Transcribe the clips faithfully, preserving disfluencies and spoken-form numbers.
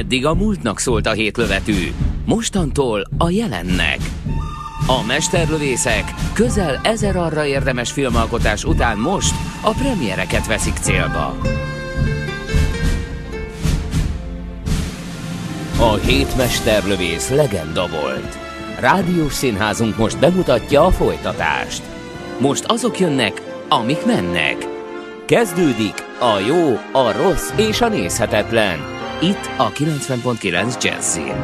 Eddig a múltnak szólt a hétlövetű, mostantól a jelennek. A mesterlövészek közel ezer arra érdemes filmalkotás után most a premiereket veszik célba. A hét mesterlövész legenda volt. Rádiós színházunk most bemutatja a folytatást. Most azok jönnek, amik mennek. Kezdődik a jó, a rossz és a nézhetetlen. Itt a kilencven pont kilenc Jazzin.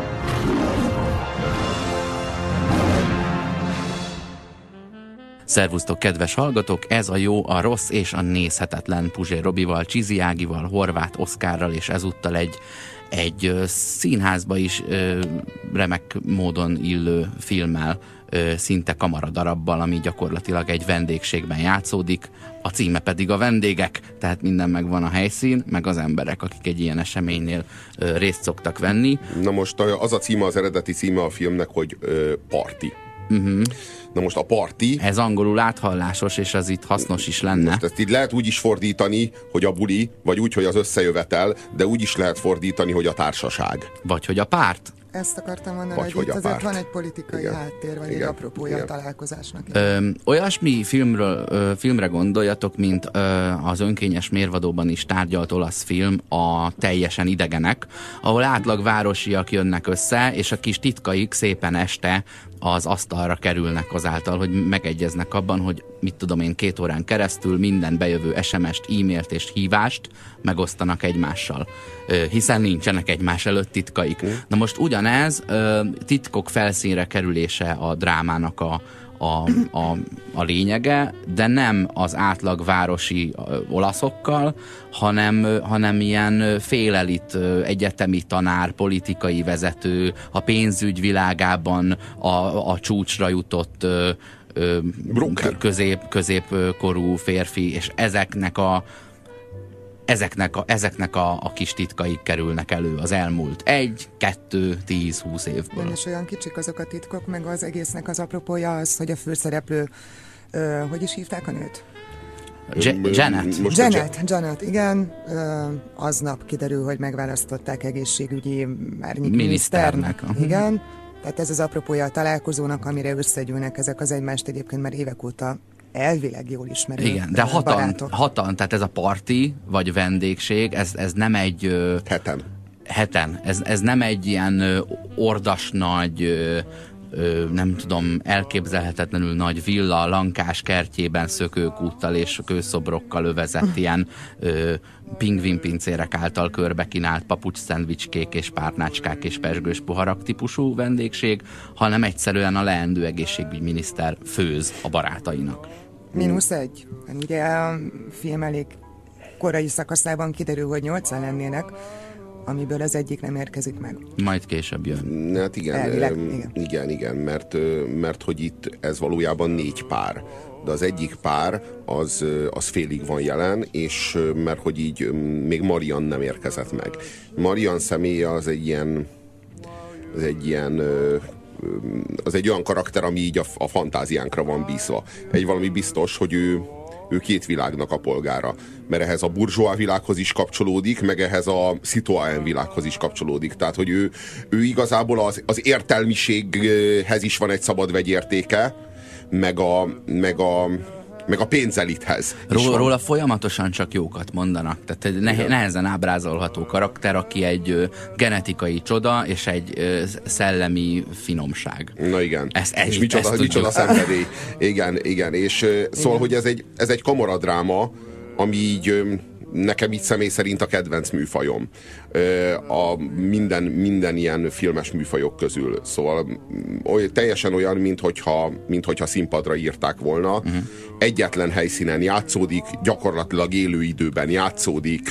Szervusztok, kedves hallgatók! Ez a jó, a rossz és a nézhetetlen. Puzsér Robival, Csizi Ágival, Horváth Oszkárral és ezúttal egy, egy ö, színházba is ö, remek módon illő filmmel, ö, szinte kamaradarabbal, ami gyakorlatilag egy vendégségben játszódik. A címe pedig A vendégek, tehát minden megvan, a helyszín, meg az emberek, akik egy ilyen eseménynél ö, részt szoktak venni. Na most az a címe, az eredeti címe a filmnek, hogy ö, Party. Uh-huh. Na most a parti... Ez angolul áthallásos, és ez itt hasznos is lenne. Most ezt így lehet úgy is fordítani, hogy a buli, vagy úgy, hogy az összejövetel, de úgy is lehet fordítani, hogy a társaság. Vagy hogy a párt. Ezt akartam mondani, vagy hogy, hogy itt azért van egy politikai igen. háttér, vagy igen. egy apropója a találkozásnak. Ö, olyasmi filmről, ö, filmre gondoljatok, mint ö, az Önkényes mérvadóban is tárgyalt olasz film, a Teljesen idegenek, ahol átlag városiak jönnek össze, és a kis titkaik szépen este az asztalra kerülnek azáltal, hogy megegyeznek abban, hogy mit tudom én, két órán keresztül minden bejövő es em est, e-mailt és hívást megosztanak egymással, hiszen nincsenek egymás előtt titkaik. Mm. Na most ugyanez titkok felszínre kerülése a drámának a, a, a, a lényege, de nem az átlag városi olaszokkal, hanem, hanem ilyen félelit egyetemi tanár, politikai vezető, a pénzügy világában a, a csúcsra jutott közép, középkorú férfi, és ezeknek a Ezeknek a, ezeknek a, a kis titkaik kerülnek elő az elmúlt egy, kettő, tíz, húsz évből. És olyan kicsik azok a titkok, meg az egésznek az apropója az, hogy a főszereplő, ö, hogy is hívták a nőt? Janet. Janet, Janet, Janet, igen. Ö, aznap kiderül, hogy megválasztották egészségügyi miniszternek. Igen. Tehát ez az apropója a találkozónak, amire összegyűlnek ezek az egymást egyébként már évek óta elvileg jól ismerő. Igen, de hatan, hatan, tehát ez a parti, vagy vendégség, ez, ez nem egy... Ö, heten. Heten. Ez, ez nem egy ilyen ö, ordas nagy, ö, ö, nem tudom, elképzelhetetlenül nagy villa, lankás kertjében szökőkúttal és kőszobrokkal övezett ilyen ö, pingvinpincérek által körbe kínált papucs szendvicskék és párnácskák és pezsgős poharak típusú vendégség, hanem egyszerűen a leendő egészségügyminiszter főz a barátainak. Mínusz egy. Ugye a film elég korai szakaszában kiderül, hogy nyolcan lennének, amiből az egyik nem érkezik meg. Majd később jön. Hát igen, Elvileg, igen. igen, igen, mert, mert hogy itt ez valójában négy pár. De az egyik pár az, az félig van jelen, és mert hogy így még Marian nem érkezett meg. Marian személye az egy ilyen, az egy ilyen az egy olyan karakter, ami így a, a fantáziánkra van bízva. Egy valami biztos, hogy ő, ő két világnak a polgára. Mert ehhez a burzsóá világhoz is kapcsolódik, meg ehhez a citoyen világhoz is kapcsolódik. Tehát, hogy ő, ő igazából az, az értelmiséghez is van egy szabad vegyértéke, meg a, meg a meg a pénzelithez. Róla, róla folyamatosan csak jókat mondanak. Tehát ne, nehezen ábrázolható karakter, aki egy ö, genetikai csoda, és egy ö, szellemi finomság. Na igen. Ezt, ezt, és micsoda, ezt micsoda szenvedély. Igen, igen. És ö, szóval, igen. hogy ez egy, ez egy kamaradráma, ami így ö, nekem így személy szerint a kedvenc műfajom. A minden, minden ilyen filmes műfajok közül. Szóval oly, teljesen olyan, minthogyha, minthogyha színpadra írták volna. Uh-huh. Egyetlen helyszínen játszódik, gyakorlatilag élő időben játszódik.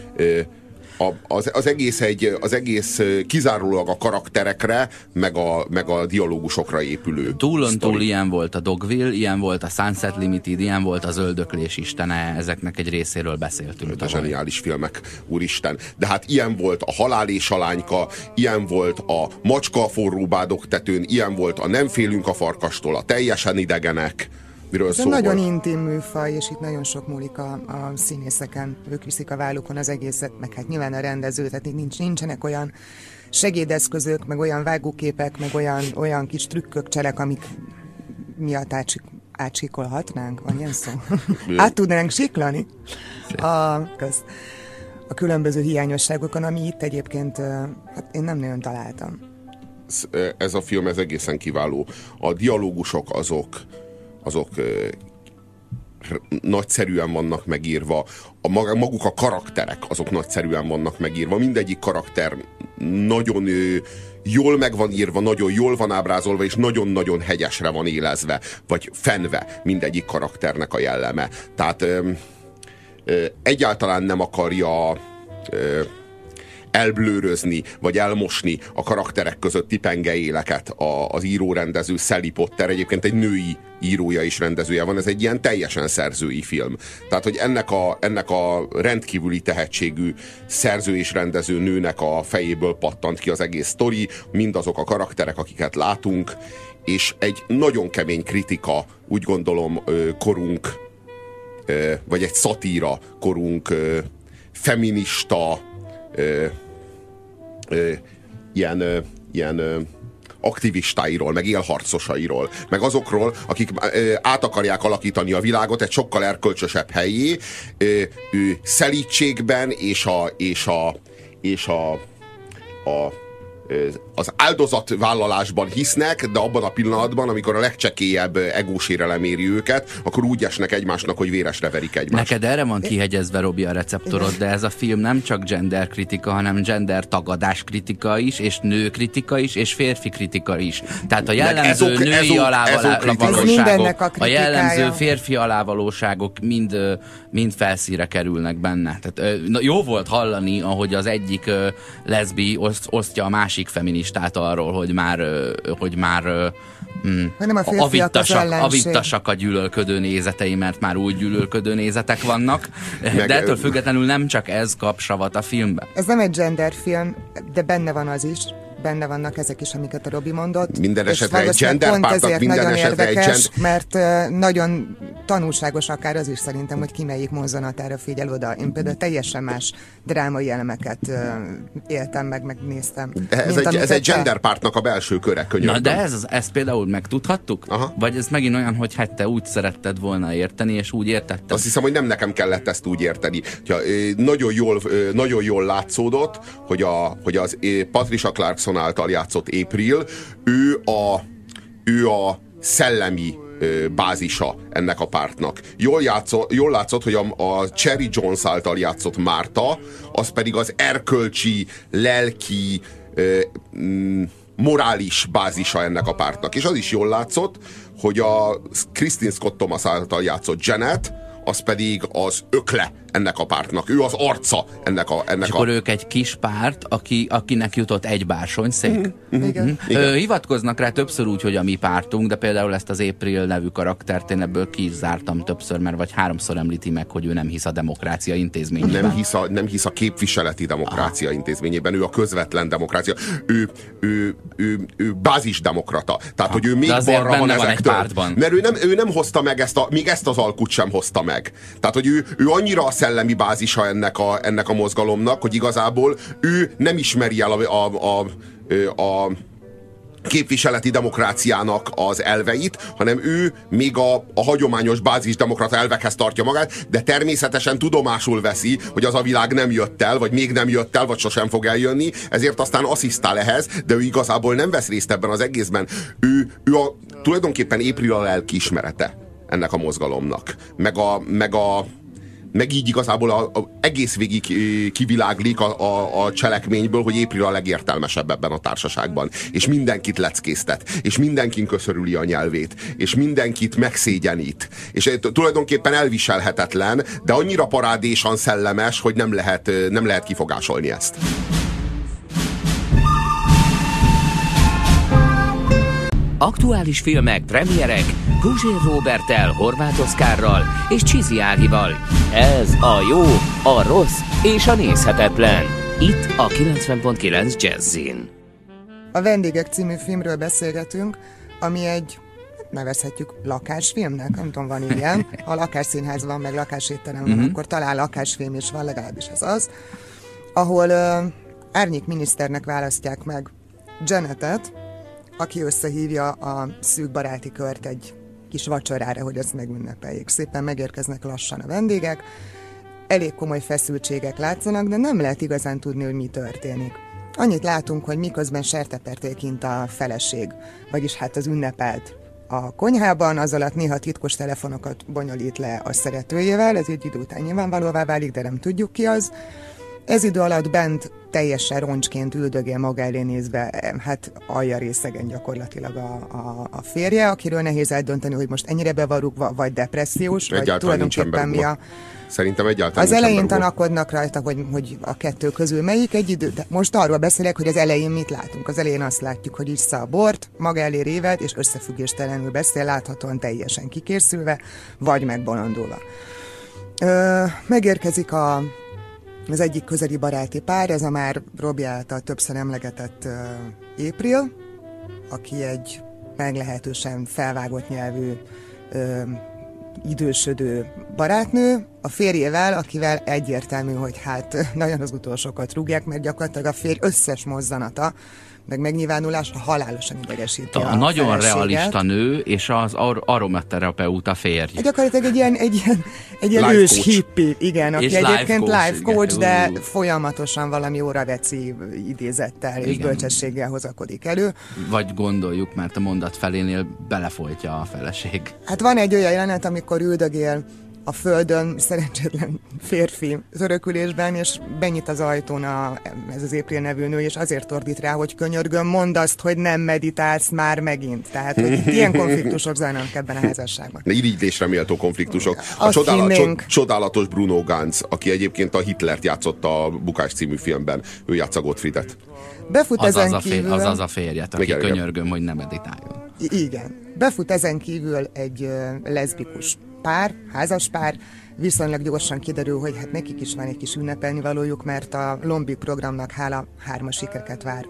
A, az, az, egész egy, az egész kizárólag a karakterekre, meg a, meg a dialógusokra épülő. Túlon túl ilyen volt a Dogville, ilyen volt a Sunset Limited, ilyen volt az Öldöklés istene, ezeknek egy részéről beszéltünk. A zseniális filmek, úristen. De hát ilyen volt a Halál és a lányka, ilyen volt a Macska a forró bádok tetőn, ilyen volt a Nem félünk a farkastól, a Teljesen idegenek. miről Ez szól. egy nagyon intim műfaj, és itt nagyon sok múlik a, a színészeken. Ők viszik a vállukon az egészet, meg hát nyilván a rendező, tehát itt nincs, nincsenek olyan segédeszközök, meg olyan vágóképek, meg olyan, olyan kis trükkök, cselek, amik miatt átsik, átsikolhatnánk, van ilyen szó? Át tudnánk siklani a, köz, a különböző hiányosságokon, ami itt egyébként hát én nem nagyon találtam. Ez a film, ez egészen kiváló. A dialógusok azok, azok nagyszerűen vannak megírva, a maguk a karakterek azok nagyszerűen vannak megírva, mindegyik karakter nagyon jól meg van írva, nagyon jól van ábrázolva, és nagyon-nagyon hegyesre van élezve, vagy fenve mindegyik karakternek a jelleme. Tehát ö, ö, egyáltalán nem akarja ö, elblőrözni, vagy elmosni a karakterek közötti pengeéleket a, az író-rendező Sally Potter. Egyébként egy női írója és rendezője van, ez egy ilyen teljesen szerzői film. Tehát, hogy ennek a, ennek a rendkívüli tehetségű szerző és rendező nőnek a fejéből pattant ki az egész sztori, mindazok a karakterek, akiket látunk, és egy nagyon kemény kritika, úgy gondolom, korunk, vagy egy szatíra korunk feminista Ö, ilyen, ö, ilyen ö, aktivistáiról, meg élharcosairól, meg azokról, akik ö, át akarják alakítani a világot egy sokkal erkölcsösebb helyé, ö, ö, szelítségben és a, és a, és a, a az áldozatvállalásban hisznek, de abban a pillanatban, amikor a legcsekélyebb egósérelem éri őket, akkor úgy esnek egymásnak, hogy véresre verik egymást. Neked erre van kihegyezve, Robi, a receptorod, de ez a film nem csak gender kritika, hanem gender tagadás kritika is, és nő kritika is, és férfi kritika is. Tehát a jellemző ezok, női ezok, alávalóságok, a, a jellemző férfi alávalóságok mind, mind felszíre kerülnek benne. Tehát, jó volt hallani, ahogy az egyik leszbi oszt, osztja a másik feministát arról, hogy már, hogy már mm, a avittasak, avittasak a gyűlölködő nézetei, mert már úgy gyűlölködő nézetek vannak, meg, de ettől függetlenül nem csak ez kap savat a filmben. Ez nem egy genderfilm, de benne van az is, benne vannak ezek is, amiket a Robi mondott. Minden esetre egy genderpártnak, minden esetre egy gender... mert uh, nagyon tanulságos akár az is szerintem, hogy ki melyik mozzanatára figyel oda. Én például teljesen más drámai elemeket uh, éltem meg, megnéztem. Ez egy, ez egy genderpártnak a belső köre, könyörgöm. Na de ez, ezt például megtudhattuk? Aha. Vagy ez megint olyan, hogy hát te úgy szeretted volna érteni, és úgy értetted? Azt hiszem, hogy nem nekem kellett ezt úgy érteni. Ja, nagyon, jól, nagyon jól látszódott, hogy, a, hogy az Patricia Clarkson által játszott April, ő a, ő a szellemi ö, bázisa ennek a pártnak. Jól, játszó, jól látszott, hogy a, a Cherry Jones által játszott Martha, az pedig az erkölcsi, lelki, ö, mm, morális bázisa ennek a pártnak. És az is jól látszott, hogy a Kristin Scott Thomas által játszott Janet, az pedig az ökle ennek a pártnak. Ő az arca ennek a... Ennek és akkor a... ők egy kis párt, aki, akinek jutott egy bársonyszék. Mm-hmm. Igen. Mm-hmm. Igen. Ö, hivatkoznak rá többször úgy, hogy a mi pártunk, de például ezt az April nevű karaktert én ebből ki is zártam többször, mert vagy háromszor említi meg, hogy ő nem hisz a demokrácia intézményében. Nem hisz a, nem hisz a képviseleti demokrácia ah. intézményében, ő a közvetlen demokrácia. Ő, ő, ő, ő bázisdemokrata. Tehát, ah. hogy ő még balra van ezektől. Van mert ő nem, ő nem hozta meg ezt a, még ezt az alkut sem hozta meg. Tehát, hogy ő, ő annyira a szellemi bázisa ennek a, ennek a mozgalomnak, hogy igazából ő nem ismeri el a, a, a, a képviseleti demokráciának az elveit, hanem ő még a, a hagyományos bázisdemokrata elvekhez tartja magát, de természetesen tudomásul veszi, hogy az a világ nem jött el, vagy még nem jött el, vagy sosem fog eljönni, ezért aztán asszisztál ehhez, de ő igazából nem vesz részt ebben az egészben. Ő, ő a, tulajdonképpen April a lelkiismerete ennek a mozgalomnak. Meg a, meg a meg így igazából a, a, egész végig kiviláglik a, a, a cselekményből, hogy April a legértelmesebb ebben a társaságban. És mindenkit leckésztet, és mindenkin köszörüli a nyelvét, és mindenkit megszégyenít. És tulajdonképpen elviselhetetlen, de annyira parádésan szellemes, hogy nem lehet, nem lehet kifogásolni ezt. Aktuális filmek, premierek, Guzsér Róberttel, Horváth Oszkárral és Csizi Ágival. Ez a jó, a rossz és a nézhetetlen. Itt a kilencven pont kilenc Jazzin. A Vendégek című filmről beszélgetünk, ami egy nevezhetjük lakásfilmnek, nem tudom, van ilyen. Ha lakásszínház van, meg lakásétterem van, uh-huh. akkor talán lakásfilm is van, legalábbis ez az. Ahol uh, árnyék miniszternek választják meg Janetet, aki összehívja a szűk baráti kört egy kis vacsorára, hogy ezt megünnepeljék. Szépen megérkeznek lassan a vendégek, elég komoly feszültségek látszanak, de nem lehet igazán tudni, hogy mi történik. Annyit látunk, hogy miközben sertepertél kint a feleség, vagyis hát az ünnepelt a konyhában, az alatt néha titkos telefonokat bonyolít le a szeretőjével, ez egy idő után nyilvánvalóvá válik, de nem tudjuk ki az. Ez idő alatt bent teljesen roncsként üldögél maga elé nézve, hát alja részegen gyakorlatilag a, a, a férje, akiről nehéz eldönteni, hogy most ennyire be van rúgva, vagy depressziós, egyáltalán vagy tulajdonképpen mi a... Szerintem egyáltalán az elején tanakodnak rajta, hogy, hogy a kettő közül melyik egy idő. Most arról beszélek, hogy az elején mit látunk. Az elején azt látjuk, hogy issza a bort, maga elé réved, és összefüggéstelenül beszél, láthatóan teljesen kikészülve, vagy megbolondulva. Ö, megérkezik a az egyik közeli baráti pár, ez a már Robi által többször emlegetett uh, April, aki egy meglehetősen felvágott nyelvű uh, idősödő barátnő, a férjével, akivel egyértelmű, hogy hát nagyon az utolsókat rúgják, mert gyakorlatilag a férj összes mozzanata, meg megnyilvánulása halálosan idegesíti a, a nagyon feleséget. Realista nő és az ar- aromaterapeuta férj. Gyakorlatilag egy ilyen, egy ilyen, egy ilyen ős hippi, igen, aki és egyébként life life coach, de uh. folyamatosan valami óraveci idézettel igen. és bölcsességgel hozakodik elő. Vagy gondoljuk, mert a mondat felénél belefolytja a feleség. Hát van egy olyan jelenet, amikor üldögél a földön szerencsétlen férfi örökülésben, és benyit az ajtón a, ez az April nevű nő, és azért ordít rá, hogy könyörgöm, mondd azt, hogy nem meditálsz már megint. Tehát, hogy itt ilyen konfliktusok zajlanak ebben a házasságban. Irigylésre méltó konfliktusok. A csodálatos, csodálatos Bruno Ganz, aki egyébként a Hitlert játszotta a Bukás című filmben, ő játsza Gottfriedet. Befut az ezen az kívül... Az az a férjet, aki igen, könyörgöm, igen. hogy ne meditáljon. I- igen. Befut ezen kívül egy uh, leszbikus pár, házas pár, viszonylag gyorsan kiderül, hogy hát nekik is van egy kis ünnepelni valójuk, mert a Lombik programnak hála hármas sikereket vár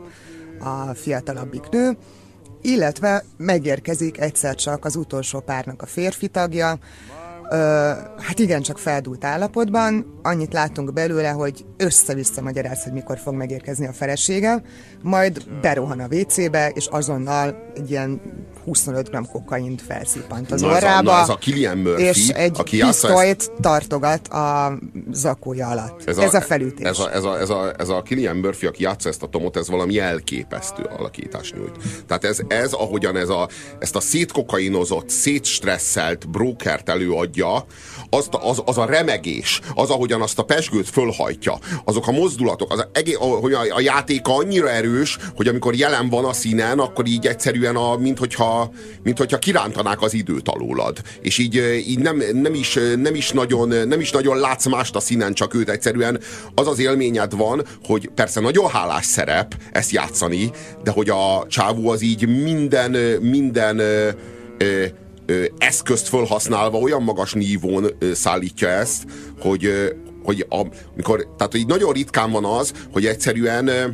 a fiatalabbik nő, illetve megérkezik egyszer csak az utolsó párnak a férfi tagja, Ö, hát igen, csak feldúlt állapotban, annyit látunk belőle, hogy össze-vissza magyaráz, hogy mikor fog megérkezni a felesége, majd berohan a vécébe, és azonnal egy ilyen huszonöt gramm kokaint felszipant az na orrába, ez a, na ez a Cillian Murphy, és egy aki pisztolyt ezt... tartogat a zakója alatt. Ez a, ez a felütés. Ez a, ez, a, ez, a, ez a Cillian Murphy, aki játsza ezt a Tomot, ez valami elképesztő alakítást nyújt. Tehát ez, ez ahogyan ez a, ezt a szétkokainozott, szétstresszelt brókert előadja, az, az, az a remegés, az, ahogyan azt a pezsgőt fölhajtja, azok a mozdulatok, az a, hogy a, a játéka annyira erős, hogy amikor jelen van a színen, akkor így egyszerűen, a, mint, hogyha, mint hogyha kirántanák az időt alólad. És így, így nem, nem, is, nem, is nagyon, nem is nagyon látsz mást a színen, csak őt. Egyszerűen az az élményed van, hogy persze nagyon hálás szerep ezt játszani, de hogy a csávó az így minden, minden ö, ö, ö, eszközt felhasználva olyan magas nívón ö, szállítja ezt, hogy, ö, hogy a, mikor, tehát hogy nagyon ritkán van az, hogy egyszerűen ö,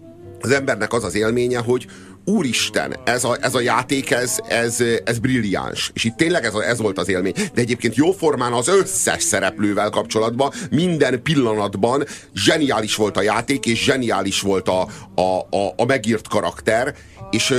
az embernek az az élménye, hogy úristen, ez a, ez a játék, ez, ez, ez brilliáns. És itt tényleg ez, a, ez volt az élmény. De egyébként jóformán az összes szereplővel kapcsolatban, minden pillanatban zseniális volt a játék, és zseniális volt a, a, a, a megírt karakter, és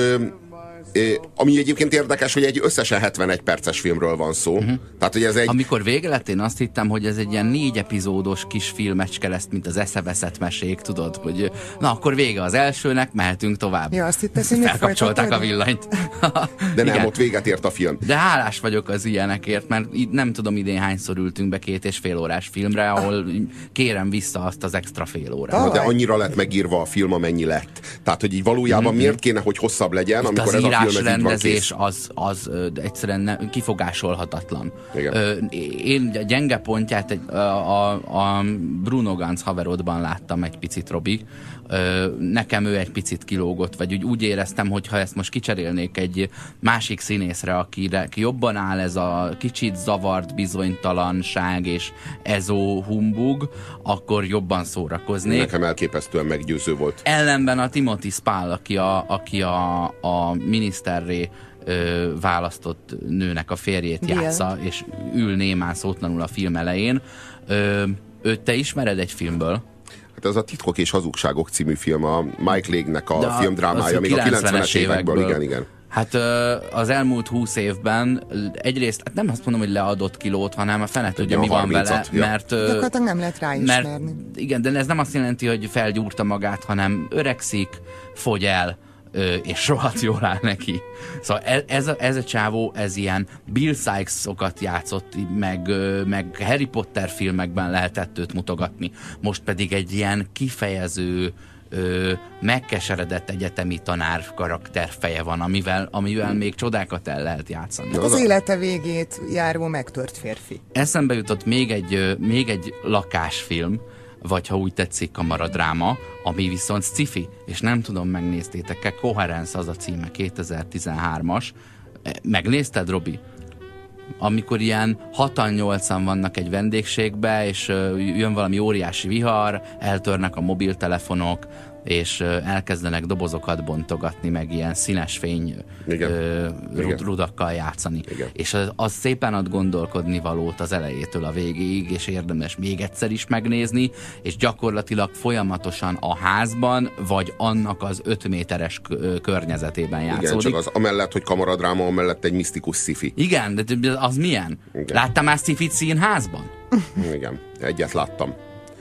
ami egyébként érdekes, hogy egy összesen hetvenegy perces filmről van szó. Uh-huh. Tehát, hogy ez egy... Amikor vége lett, én azt hittem, hogy ez egy ilyen négy epizódos kis filmecske lesz, mint az Eszeveszett mesék, tudod, hogy na, akkor vége az elsőnek, mehetünk tovább. Ja, azt hittem, hogy felkapcsolták a villanyt. De nem, ott véget ért a film. De hálás vagyok az ilyenekért, mert nem tudom idén hányszor ültünk be két és fél órás filmre, ahol kérem vissza azt az extra fél órát. De annyira lett megírva a film, amennyi lett. Tehát, hogy így valójában mm-hmm. miért kéne, hogy hosszabb legyen, itt amikor ez a film rendezés az, az ö, egyszerűen ne, kifogásolhatatlan. Ö, én a gyenge pontját egy, a, a, a Bruno Ganz haverodban láttam egy picit, Robi. Ö, nekem ő egy picit kilógott, vagy úgy, úgy éreztem, hogy ha ezt most kicserélnék egy másik színészre, akire ki jobban áll ez a kicsit zavart bizonytalanság és ezó humbug, akkor jobban szórakoznék. Nekem elképesztően meggyőző volt. Ellenben a Timothy Spall, aki a, aki a, a miniszterré ö, választott nőnek a férjét Bill. játsza, és ül némán szótlanul a film elején. Ö, őt te ismered egy filmből? Hát ez a Titkok és hazugságok című film, a Mike Leigh-nek a De filmdrámája, még a kilencvenes évekből. évekből. Igen, igen. Hát az elmúlt húsz évben egyrészt, hát nem azt mondom, hogy leadott kilót, hanem a fene tudja, mi van vele, ja. mert... Gyakorlatilag nem lehet ráismerni. Mert, igen, de ez nem azt jelenti, hogy felgyúrta magát, hanem öregszik, fogy el, és rohadt jól áll neki. Szóval ez a, ez a csávó, ez ilyen Bill Sykes-okat játszott, meg, meg Harry Potter filmekben lehetett őt mutogatni. Most pedig egy ilyen kifejező, Ö, megkeseredett egyetemi tanár karakterfeje van, amivel, amivel még csodákat el lehet játszani. Az élete végét járó megtört férfi. Eszembe jutott még egy, még egy lakásfilm, vagy ha úgy tetszik, kamaradráma, ami viszont sci-fi, és nem tudom, megnéztétek-e, Coherence az a címe, kétezer-tizenhármas. Megnézted, Robi? Amikor ilyen hatan-nyolcan vannak egy vendégségbe, és jön valami óriási vihar, eltörnek a mobiltelefonok, és elkezdenek dobozokat bontogatni, meg ilyen színes fény ö, rud, rudakkal játszani. Igen. És az, az szépen ad gondolkodni valót az elejétől a végéig, és érdemes még egyszer is megnézni, és gyakorlatilag folyamatosan a házban, vagy annak az öt méteres környezetében játszódik. Igen, csak az amellett, hogy kamaradráma, amellett egy misztikus sci-fi. Igen, de az milyen? Igen. Láttam már sci-fit színházban? Igen, egyet láttam.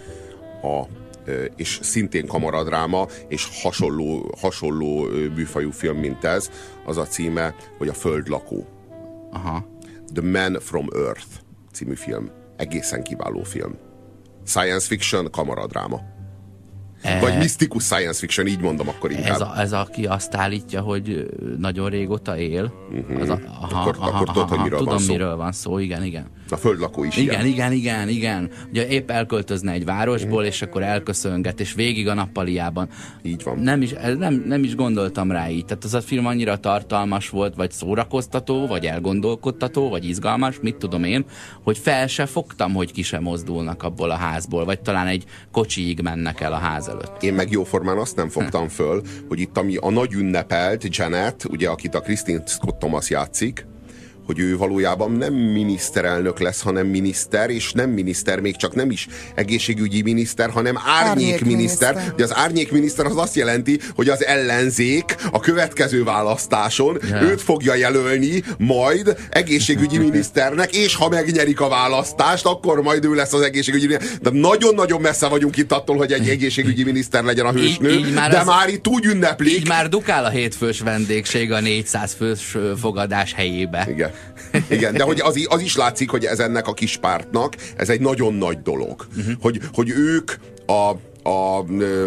A és szintén kamaradráma, és hasonló, hasonló műfajú film, mint ez, az a címe, hogy A Földlakó. Aha. The Man from Earth című film. Egészen kiváló film. Science fiction, kamaradráma. E... Vagy misztikus science fiction, így mondom akkor inkább. Ez, a, ez aki azt állítja, hogy nagyon régóta él? Uh-huh. Az a, aha, akkor aha, akkor tudod, hogy miről tudom, van szó. miről van szó, igen, igen. A Földlakó is igen, ilyen. Igen, igen, igen. Ugye épp elköltözne egy városból, uh-huh. és akkor elköszönget, és végig a nappaliában. Így van. Nem is, nem, nem is gondoltam rá így. Tehát az a film annyira tartalmas volt, vagy szórakoztató, vagy elgondolkodtató, vagy izgalmas, mit tudom én, hogy fel se fogtam, hogy ki sem mozdulnak abból a házból, vagy talán egy kocsiig mennek el a ház előtt. Én meg jóformán azt nem fogtam föl, hogy itt ami a nagy ünnepelt Janet, ugye akit a Kristin Scott Thomas játszik, hogy ő valójában nem miniszterelnök lesz, hanem miniszter, és nem miniszter, még csak nem is egészségügyi miniszter, hanem árnyékminiszter. Árnyék ugye az árnyékminiszter az azt jelenti, hogy az ellenzék a következő választáson yeah. őt fogja jelölni majd egészségügyi miniszternek, és ha megnyerik a választást, akkor majd ő lesz az egészségügyi miniszter. De nagyon-nagyon messze vagyunk itt attól, hogy egy egészségügyi miniszter legyen a hősnő, így, így már de az, már itt úgy ünneplik. Így már dukál a hétfős vendégség a négyszáz fős fogadás helyébe. Igen. Igen, de hogy az, az is látszik, hogy ez ennek a kis pártnak, ez egy nagyon nagy dolog. Uh-huh. Hogy, hogy ők a, a,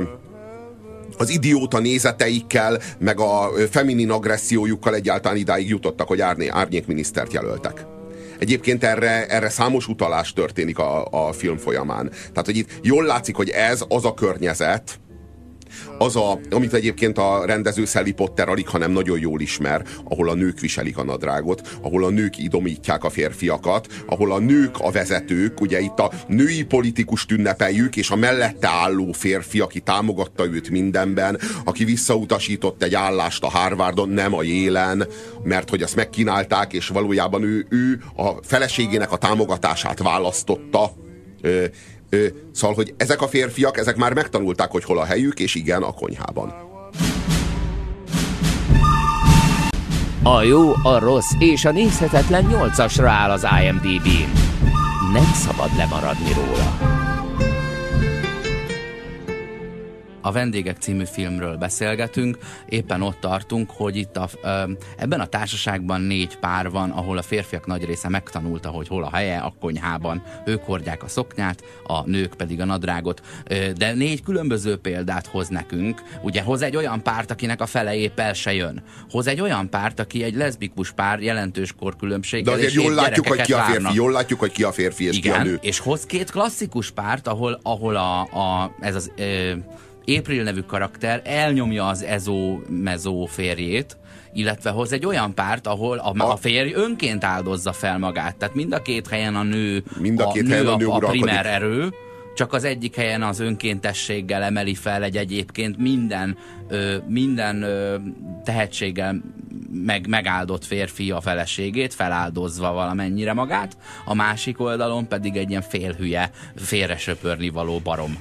az idióta nézeteikkel, meg a feminin agressziójukkal egyáltalán idáig jutottak, hogy árné, árnyékminisztert jelöltek. Egyébként erre, erre számos utalás történik a, a film folyamán. Tehát, hogy itt jól látszik, hogy ez az a környezet, az a, amit egyébként a rendező Sally Potter alig, hanem nagyon jól ismer, ahol a nők viselik a nadrágot, ahol a nők idomítják a férfiakat, ahol a nők a vezetők, ugye itt a női politikust ünnepeljük, és a mellette álló férfi, aki támogatta őt mindenben, aki visszautasított egy állást a Harvardon, nem a Yale-en, mert hogy azt megkínálták, és valójában ő, ő a feleségének a támogatását választotta. Ö, Ö, szóval, hogy ezek a férfiak, ezek már megtanulták, hogy hol a helyük, és igen, a konyhában. A jó, a rossz és a nézhetetlen nyolcasra áll az I M D B-n. Nem szabad lemaradni róla. A Vendégek című filmről beszélgetünk, éppen ott tartunk, hogy itt a, ebben a társaságban négy pár van, ahol a férfiak nagy része megtanulta, hogy hol a helye, a konyhában. Ők hordják a szoknyát, a nők pedig a nadrágot. De négy különböző példát hoz nekünk. Ugye hoz egy olyan párt, akinek a fele épp el se jön. Hoz egy olyan párt, aki egy leszbikus pár, jelentős korkülönbséggel. De azért jól látjuk, hogy ki a férfi, jól látjuk, hogy ki a férfi és igen, ki a nő. És hoz két klasszikus párt, ahol, ahol a, a, ez az... Ö, April nevű karakter elnyomja az ezó-mezó férjét, illetve hoz egy olyan párt, ahol a, a férj önként áldozza fel magát. Tehát mind a két helyen a nő mind a, két a, helyen nő a, nő a, a primer erő, csak az egyik helyen az önkéntességgel emeli fel egy egyébként minden, ö, minden ö, tehetséggel meg, megáldott férfi a feleségét, feláldozva valamennyire magát, a másik oldalon pedig egy ilyen félhülye, félresöpörni való barom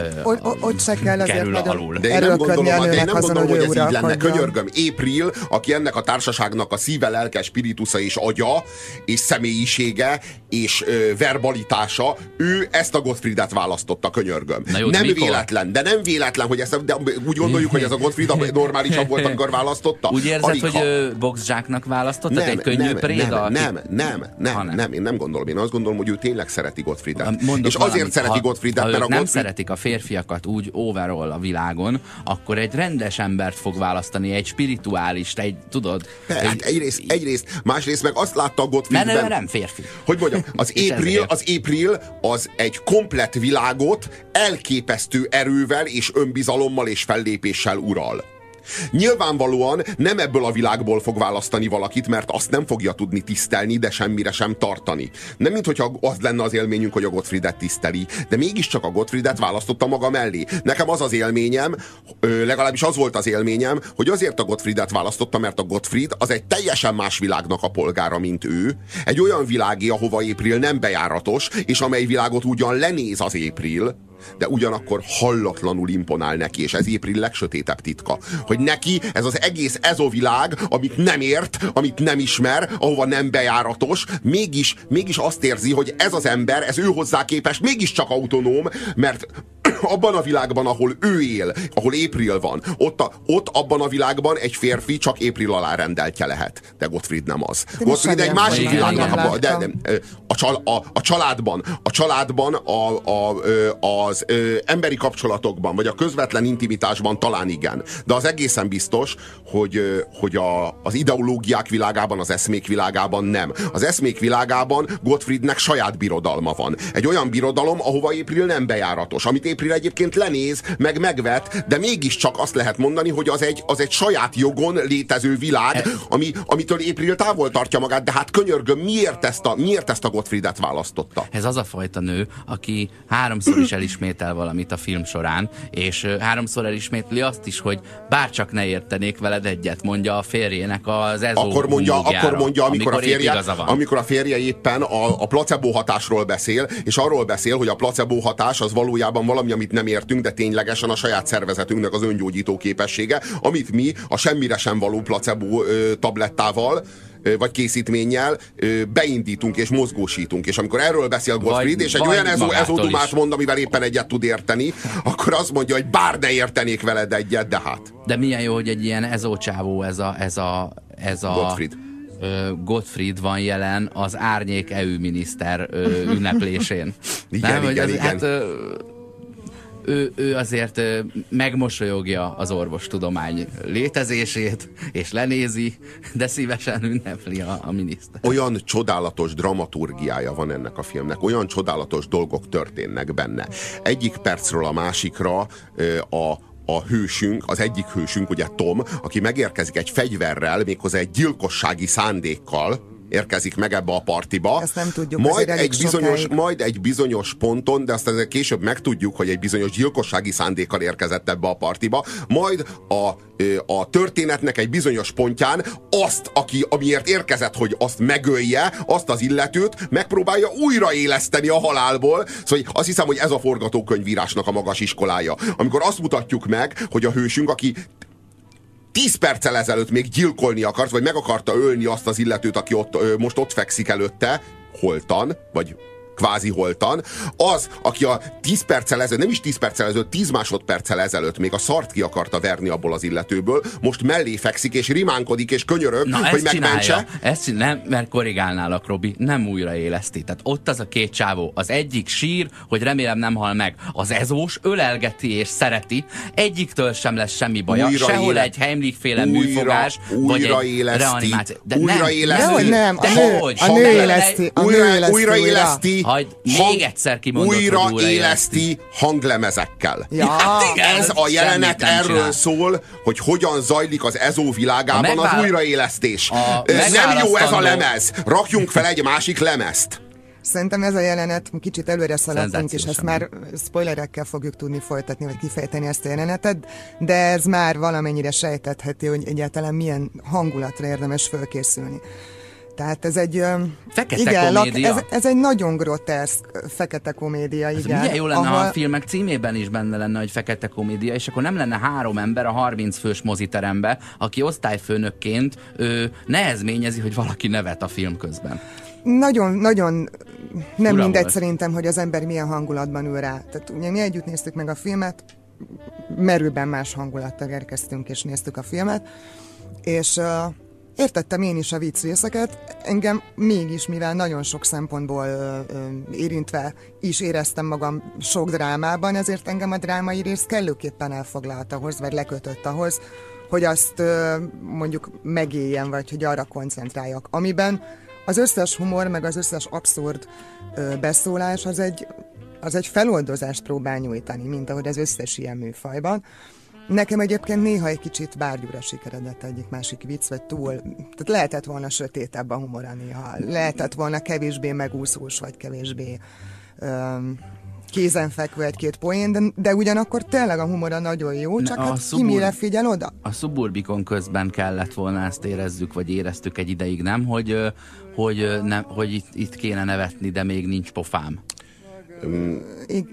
ott se kell azért nagyon de én nem gondolom, a én nem gondolom hogy ez így lenne. Könyörgöm, April, aki ennek a társaságnak a szíve, lelke, spiritusa és agya, és személyisége, és ö, verbalitása, ő ezt a Gottfriedet választotta, könyörgöm. Jó, nem mikor? Véletlen, de nem véletlen, hogy ezt, de úgy gondoljuk, hogy ez a Gottfried normálisabb volt, amikor választotta. Úgy érzed, Alig, hogy ha... boxzsáknak választotta? Egy könnyű nem, préda? Nem, nem, nem, nem, nem, nem, én nem gondolom. Én azt gondolom, hogy ő tényleg szereti Gottfriedet. És azért valamit, szereti ha, Gottfriedet, ha mert a nem Gottfried... szeretik a férfiakat úgy overall a világon, akkor egy rendes embert fog választani, egy spirituális, egy, tudod? De, egy, hát egyrészt, egyrészt, másrészt meg azt látta a Gottfriedben... Nem, nem, nem férfi. Hogy mondjam, az April, az April az egy komplett világot elképesztő erővel és önbizalommal és fellépéssel ural. Nyilvánvalóan nem ebből a világból fog választani valakit, mert azt nem fogja tudni tisztelni, de semmire sem tartani. Nem minthogyha az lenne az élményünk, hogy a Gottfriedet tiszteli, de mégiscsak a Gottfriedet választotta maga mellé. Nekem az az élményem, legalábbis az volt az élményem, hogy azért a Gottfriedet választotta, mert a Gottfried az egy teljesen más világnak a polgára, mint ő. Egy olyan világé, ahova April nem bejáratos, és amely világot ugyan lenéz az April, de ugyanakkor hallatlanul imponál neki, és ez April legsötétebb titka, hogy neki ez az egész ezovilág, amit nem ért, amit nem ismer, ahova nem bejáratos, mégis, mégis azt érzi, hogy ez az ember, ez ő hozzá képest mégiscsak autonóm, mert abban a világban, ahol ő él, ahol April van, ott, a, ott abban a világban egy férfi csak April alárendeltje lehet. De Gottfried nem az. De Gottfried egy másik világnak a, de, de, a, csal, a, a családban, a családban, a, a, az ö, emberi kapcsolatokban, vagy a közvetlen intimitásban talán igen. De az egészen biztos, hogy, hogy a, az ideológiák világában, az eszmék világában nem. Az eszmék világában Gottfriednek saját birodalma van. Egy olyan birodalom, ahova April nem bejáratos, amit April egyébként lenéz, meg megvet, de mégiscsak azt lehet mondani, hogy az egy, az egy saját jogon létező világ, ami, amitől April távol tartja magát, de hát könyörgöm, miért ezt a, miért ezt a Gottfriedet választotta? Ez az a fajta nő, aki háromszor is elismétel valamit a film során, és háromszor elismétli azt is, hogy bárcsak ne értenék veled egyet, mondja a férjének az ezó akkor mondja, akkor mondja, amikor, amikor, a férje, amikor a férje éppen a, a placebo hatásról beszél, és arról beszél, hogy a placebo hatás az valójában valami, amit nem értünk, de ténylegesen a saját szervezetünknek az öngyógyító képessége, amit mi a semmire sem való placebo ö, tablettával ö, vagy készítménnyel ö, beindítunk és mozgósítunk. És amikor erről beszél Gottfried, és egy olyan ezódumát mond, amivel éppen egyet tud érteni, akkor azt mondja, hogy bár ne értenék veled egyet, de hát. De milyen jó, hogy egy ilyen ezócsávó ez a, ez a, ez a Gottfried. Gottfried van jelen az árnyék é u miniszter ünneplésén. Igen, nem, igen, hogy igen. Hát, Ő, ő azért megmosolyogja az orvostudomány létezését, és lenézi, de szívesen ünnepli a, a miniszter. Olyan csodálatos dramaturgiája van ennek a filmnek, olyan csodálatos dolgok történnek benne. Egyik percről a másikra a a hősünk, az egyik hősünk, ugye Tom, aki megérkezik egy fegyverrel, méghozzá egy gyilkossági szándékkal, érkezik meg ebbe a partiba. Ezt nem tudjuk, majd egy, bizonyos, majd egy bizonyos ponton, de azt azért később megtudjuk, hogy egy bizonyos gyilkossági szándékkal érkezett ebbe a partiba, majd a, a történetnek egy bizonyos pontján azt, aki, amiért érkezett, hogy azt megölje, azt az illetőt megpróbálja újraéleszteni a halálból. Szóval azt hiszem, hogy ez a forgatókönyvírásnak a magas iskolája. Amikor azt mutatjuk meg, hogy a hősünk, aki tíz perccel ezelőtt még gyilkolni akart, vagy meg akarta ölni azt az illetőt, aki ott, ö, most ott fekszik előtte, holtan, vagy kvázi holtan, az, aki a tíz perccel ezelőtt, nem is tíz perccel ezelőtt, tíz másodperccel ezelőtt még a szart ki akarta verni abból az illetőből, most mellé fekszik, és rimánkodik, és könyörög, na, hogy megmentse. Ezt nem, mert korrigálnálak, Robi, nem újraéleszti. Tehát ott az a két csávó. Az egyik sír, hogy remélem nem hal meg. Az ezós ölelgeti és szereti. Egyiktől sem lesz semmi baja. Újra Sehol éle... egy Heimlich-féle műfogás, vagy egy reanimáció. De újraéleszti. Nem, de nem, hogy? A nő éleszti. Újraéleszti. Hagyd, még egyszer kimondod, újra hogy újra éleszti hanglemezekkel. Ja. Hát igen, ez a jelenet erről csinál. szól, hogy hogyan zajlik az ezó világában megvál... az újraélesztés. A nem jó ez a lemez. Rakjunk fel egy másik lemezt. Szerintem ez a jelenet, kicsit előre szaladtunk, és ezt már spoilerekkel fogjuk tudni folytatni, vagy kifejteni ezt a jelenetet, de ez már valamennyire sejtetheti, hogy egyáltalán milyen hangulatra érdemes fölkészülni. Tehát ez egy... Fekete igen, komédia. Ez, ez egy nagyon groteszk fekete komédia, ez igen. Milyen jó lenne, ahol... ha a filmek címében is benne lenne, hogy fekete komédia, és akkor nem lenne három ember a harminc fős moziterembe, aki osztályfőnökként ő nehezményezi, hogy valaki nevet a film közben. Nagyon, nagyon nem Ura mindegy volt. Szerintem, hogy az ember milyen hangulatban ül rá. Tehát ugye mi együtt néztük meg a filmet, merőben más hangulattal érkeztünk és néztük a filmet, és... Uh, Értettem én is a vicc részeket, engem mégis, mivel nagyon sok szempontból ö, ö, érintve is éreztem magam sok drámában, ezért engem a drámai rész kellőképpen elfoglalt ahhoz, vagy lekötött ahhoz, hogy azt ö, mondjuk megéljen, vagy hogy arra koncentráljak. Amiben az összes humor, meg az összes abszurd ö, beszólás az egy, az egy feloldozást próbál nyújtani, mint ahogy az összes ilyen műfajban. Nekem egyébként néha egy kicsit bárgyúra sikeredett egyik másik vicc, vagy túl, tehát lehetett volna sötétebb a humora néha, lehetett volna kevésbé megúszós, vagy kevésbé um, kézenfekvő egy-két poén, de, de ugyanakkor tényleg a humora nagyon jó, csak hát szubur... ki mire figyel oda? A Suburbicon közben kellett volna, ezt érezzük, vagy éreztük egy ideig, nem? Hogy, hogy, nem, hogy itt, itt kéne nevetni, de még nincs pofám. Um, I-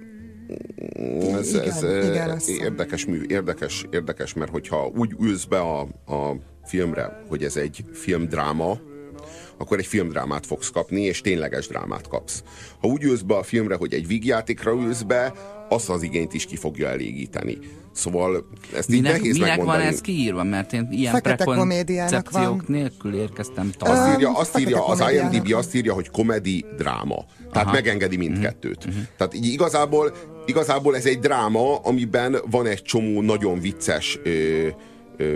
Ez, igen, ez igen, érdekes, mű, érdekes, érdekes, mert hogyha úgy ülsz be a, a filmre, hogy ez egy filmdráma, akkor egy filmdrámát fogsz kapni, és tényleges drámát kapsz. Ha úgy ülsz be a filmre, hogy egy vígjátékra ülsz be, azt az igényt is ki fogja elégíteni. Szóval ezt így minek, nehéz minek megmondani. van ez kiírva? Mert én ilyen Fekete komédiának van. prekoncepciók nélkül érkeztem Azt talán. írja, azt írja az komédiának. IMDb azt írja, hogy komedi dráma. Tehát Aha. megengedi mindkettőt. Uh-huh. Tehát így igazából, igazából ez egy dráma, amiben van egy csomó nagyon vicces ö, ö,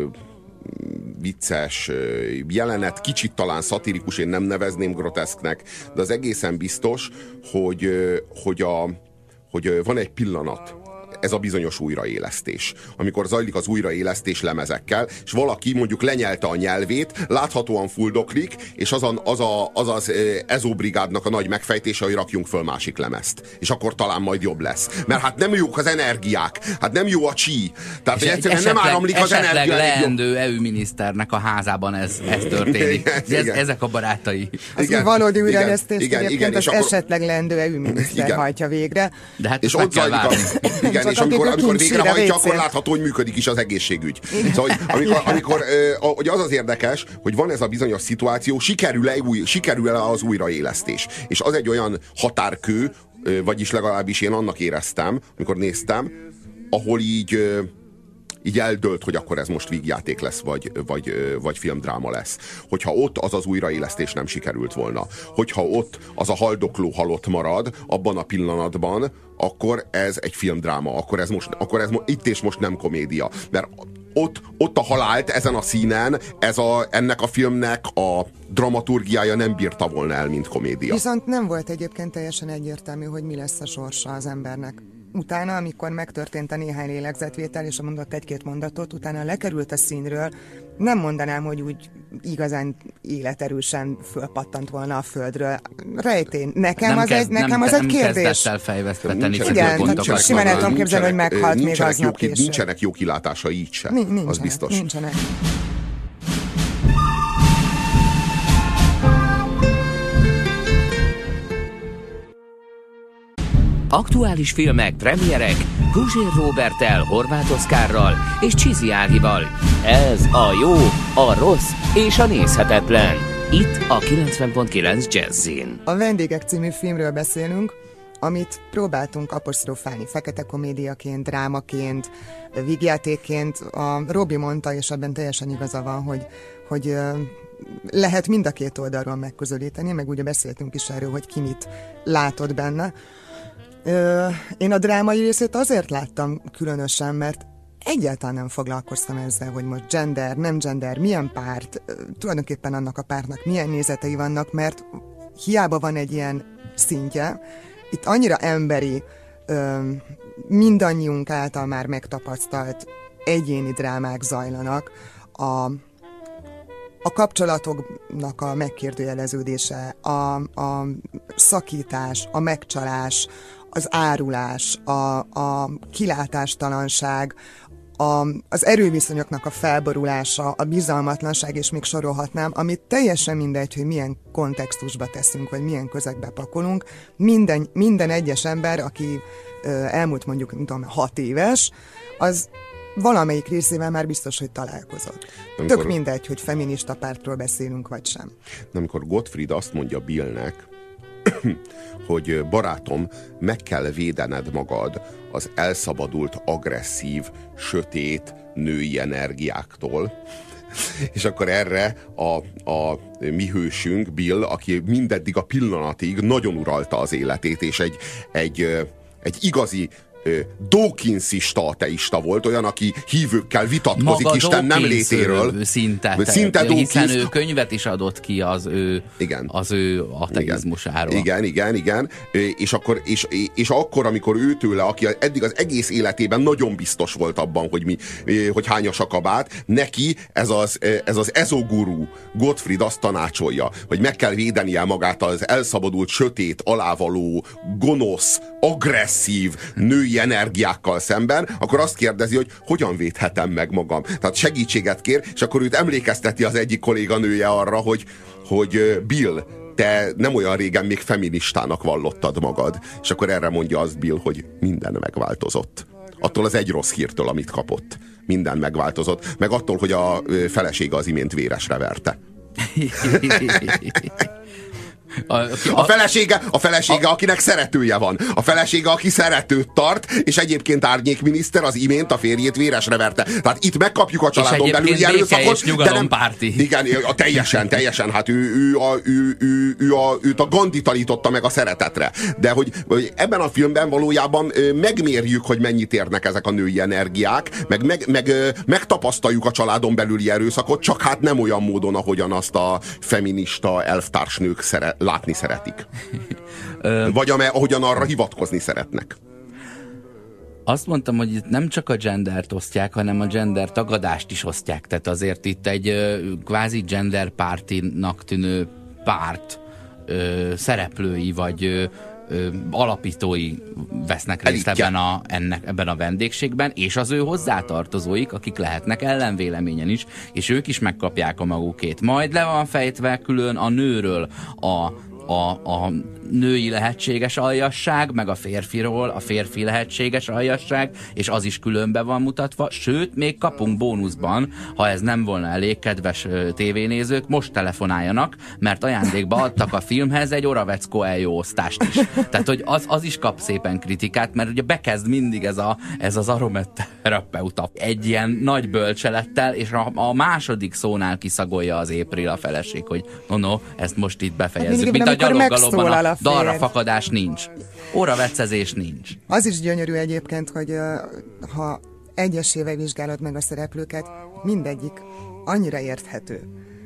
vicces jelenet, kicsit talán szatirikus, én nem nevezném groteszknek, de az egészen biztos, hogy, hogy, a, hogy van egy pillanat, ez a bizonyos újraélesztés. Amikor zajlik az újraélesztés lemezekkel, és valaki mondjuk lenyelte a nyelvét, láthatóan fuldoklik, és az, a, az, a, az az ezóbrigádnak a nagy megfejtése, hogy rakjunk föl másik lemezt. És akkor talán majd jobb lesz. Mert hát nem jók az energiák, hát nem jó a csí. Tehát És egyszerűen esetleg, nem áramlik az energia. Esetleg leendő é u miniszternek a házában ez, ez történik. Igen, ez, igen. Ezek a barátai. Az Igen, valódi igen, újraélesztést igen, egyébként igen, az és akkor- esetleg leendő é u miniszter Igen. hajtja végre. De hát És ezt meg ott kell zajlik a, várni. igen, Csak és amikor, akik amikor nincs végrehajtja, sírja akkor vécén. látható, hogy működik is az egészségügy. Szóval, hogy amikor, amikor ö, hogy az az érdekes, hogy van ez a bizonyos szituáció, sikerül-e, új, sikerül-e az újraélesztés. És az egy olyan határkő, ö, vagyis legalábbis én annak éreztem, amikor néztem, ahol így ö, így eldölt, hogy akkor ez most vígjáték lesz, vagy, vagy, ö, vagy filmdráma lesz. Hogyha ott az az újraélesztés nem sikerült volna, hogyha ott az a haldokló halott marad abban a pillanatban, akkor ez egy filmdráma, akkor ez, most, akkor ez mo- itt és most nem komédia. Mert ott, ott a halált ezen a színen, ez a, ennek a filmnek a dramaturgiája nem bírta volna el, mint komédia. Viszont nem volt egyébként teljesen egyértelmű, hogy mi lesz a sorsa az embernek. Utána, amikor megtörtént a néhány lélegzetvétel, és mondott egy-két mondatot, utána lekerült a színről, nem mondanám, hogy úgy igazán életerősen fölpattant volna a földről. Rejtély. Nekem Nem az kezd- egy, nekem nem, az egy nem kérdés. kezdett el fejvesztetni Nincsenek- Igen, pontokat. nincsenek simán el tudom képzelni, hogy nincsenek- meghalt még nincsenek aznap jó ki- később. Nincsenek jó kilátása így sem, Ni- nincsenek, az biztos. Nincsenek. Aktuális filmek, premierek, Puzsér Roberttel, Horváth Oszkárral és Csizi Ágival. Ez a jó, a rossz és a nézhetetlen. Itt a kilencven pont kilenc Jazzin. A Vendégek című filmről beszélünk, amit próbáltunk apostrofálni fekete komédiaként, drámaként, vígjátékként. A Robi mondta, és ebben teljesen igaza van, hogy, hogy lehet mind a két oldalról megközelíteni, meg ugye beszéltünk is erről, hogy ki mit látott benne. Én a drámai részét azért láttam különösen, mert egyáltalán nem foglalkoztam ezzel, hogy most gender, nem gender, milyen párt, tulajdonképpen annak a pártnak milyen nézetei vannak, mert hiába van egy ilyen szintje, itt annyira emberi, mindannyiunk által már megtapasztalt egyéni drámák zajlanak, a a kapcsolatoknak a megkérdőjeleződése, a, a szakítás, a megcsalás, az árulás, a, a kilátástalanság, A, az erőviszonyoknak a felborulása, a bizalmatlanság, és még sorolhatnám, amit teljesen mindegy, hogy milyen kontextusba teszünk, vagy milyen közegbe pakolunk. Minden, minden egyes ember, aki ö, elmúlt mondjuk, nem tudom, hat éves, az valamelyik részével már biztos, hogy találkozott. Amikor, Tök mindegy, hogy feminista pártról beszélünk, vagy sem. Amikor Gottfried azt mondja Billnek, hogy barátom, meg kell védened magad az elszabadult, agresszív, sötét női energiáktól. És akkor erre a, a mi hősünk, Bill, aki mindeddig a pillanatig nagyon uralta az életét, és egy, egy, egy igazi Dawkinsista ateista volt, olyan, aki hívőkkel vitatkozik Maga Isten nem létéről. Szinte, szinte hiszen ő könyvet is adott ki az ő, igen. az ő ateizmusáról. Igen, igen, igen. És akkor, és, és akkor, amikor ő tőle, aki eddig az egész életében nagyon biztos volt abban, hogy, mi, hogy hányas a kabát, neki ez az, ez az ezoguru Gottfried azt tanácsolja, hogy meg kell védenie magát az elszabadult, sötét, alávaló, gonosz, agresszív női energiákkal szemben, akkor azt kérdezi, hogy hogyan védhetem meg magam. Tehát segítséget kér, és akkor őt emlékezteti az egyik kolléganője arra, hogy, hogy Bill, te nem olyan régen még feministának vallottad magad. És akkor erre mondja az Bill, hogy minden megváltozott. Attól az egy rossz hírtől, amit kapott. Minden megváltozott. Meg attól, hogy a felesége az imént véresre verte. A, a, a felesége, a felesége a, akinek szeretője van. A felesége, aki szeretőt tart, és egyébként árnyékminiszter az imént a férjét véresre verte. Tehát itt megkapjuk a családon belüli erőszakot. De nem párti. Igen, a, teljesen, teljesen. Hát ő, ő, a, ő, ő, ő a, őt a Gandhi tanította meg a szeretetre. De hogy, hogy ebben a filmben valójában megmérjük, hogy mennyit érnek ezek a női energiák, meg, meg, meg megtapasztaljuk a családon belüli erőszakot, csak hát nem olyan módon, ahogyan azt a feminista elvtársnők szeret látni szeretik. Vagy amely, ahogyan arra hivatkozni szeretnek. Azt mondtam, hogy itt nem csak a gendert osztják, hanem a gender tagadást is osztják. Tehát azért itt egy ö, kvázi gender pártinak tűnő párt ö, szereplői, vagy ö, ö, alapítói vesznek részt ebben a, ennek, ebben a vendégségben, és az ő hozzátartozóik, akik lehetnek ellenvéleményen is, és ők is megkapják a magukét. Majd le van fejtve külön a nőről a A, a női lehetséges aljasság, meg a férfiról a férfi lehetséges aljasság, és az is különbe van mutatva, sőt, még kapunk bónuszban, ha ez nem volna elég, kedves tévénézők, most telefonáljanak, mert ajándékba adtak a filmhez egy Oravecko eljó osztást is. Tehát, hogy az, az is kap szépen kritikát, mert ugye bekezd mindig ez, a, ez az aromaterapeuta egy ilyen nagy bölcselettel, és a, a második szónál kiszagolja az April a feleség, hogy no, no, ezt most itt befejezzük. Hát mint a gyaloggalobban a, a dalra fakadás nincs. Óraveccezés nincs. Az is gyönyörű egyébként, hogy uh, ha egyesével vizsgálod meg a szereplőket, mindegyik annyira érthető.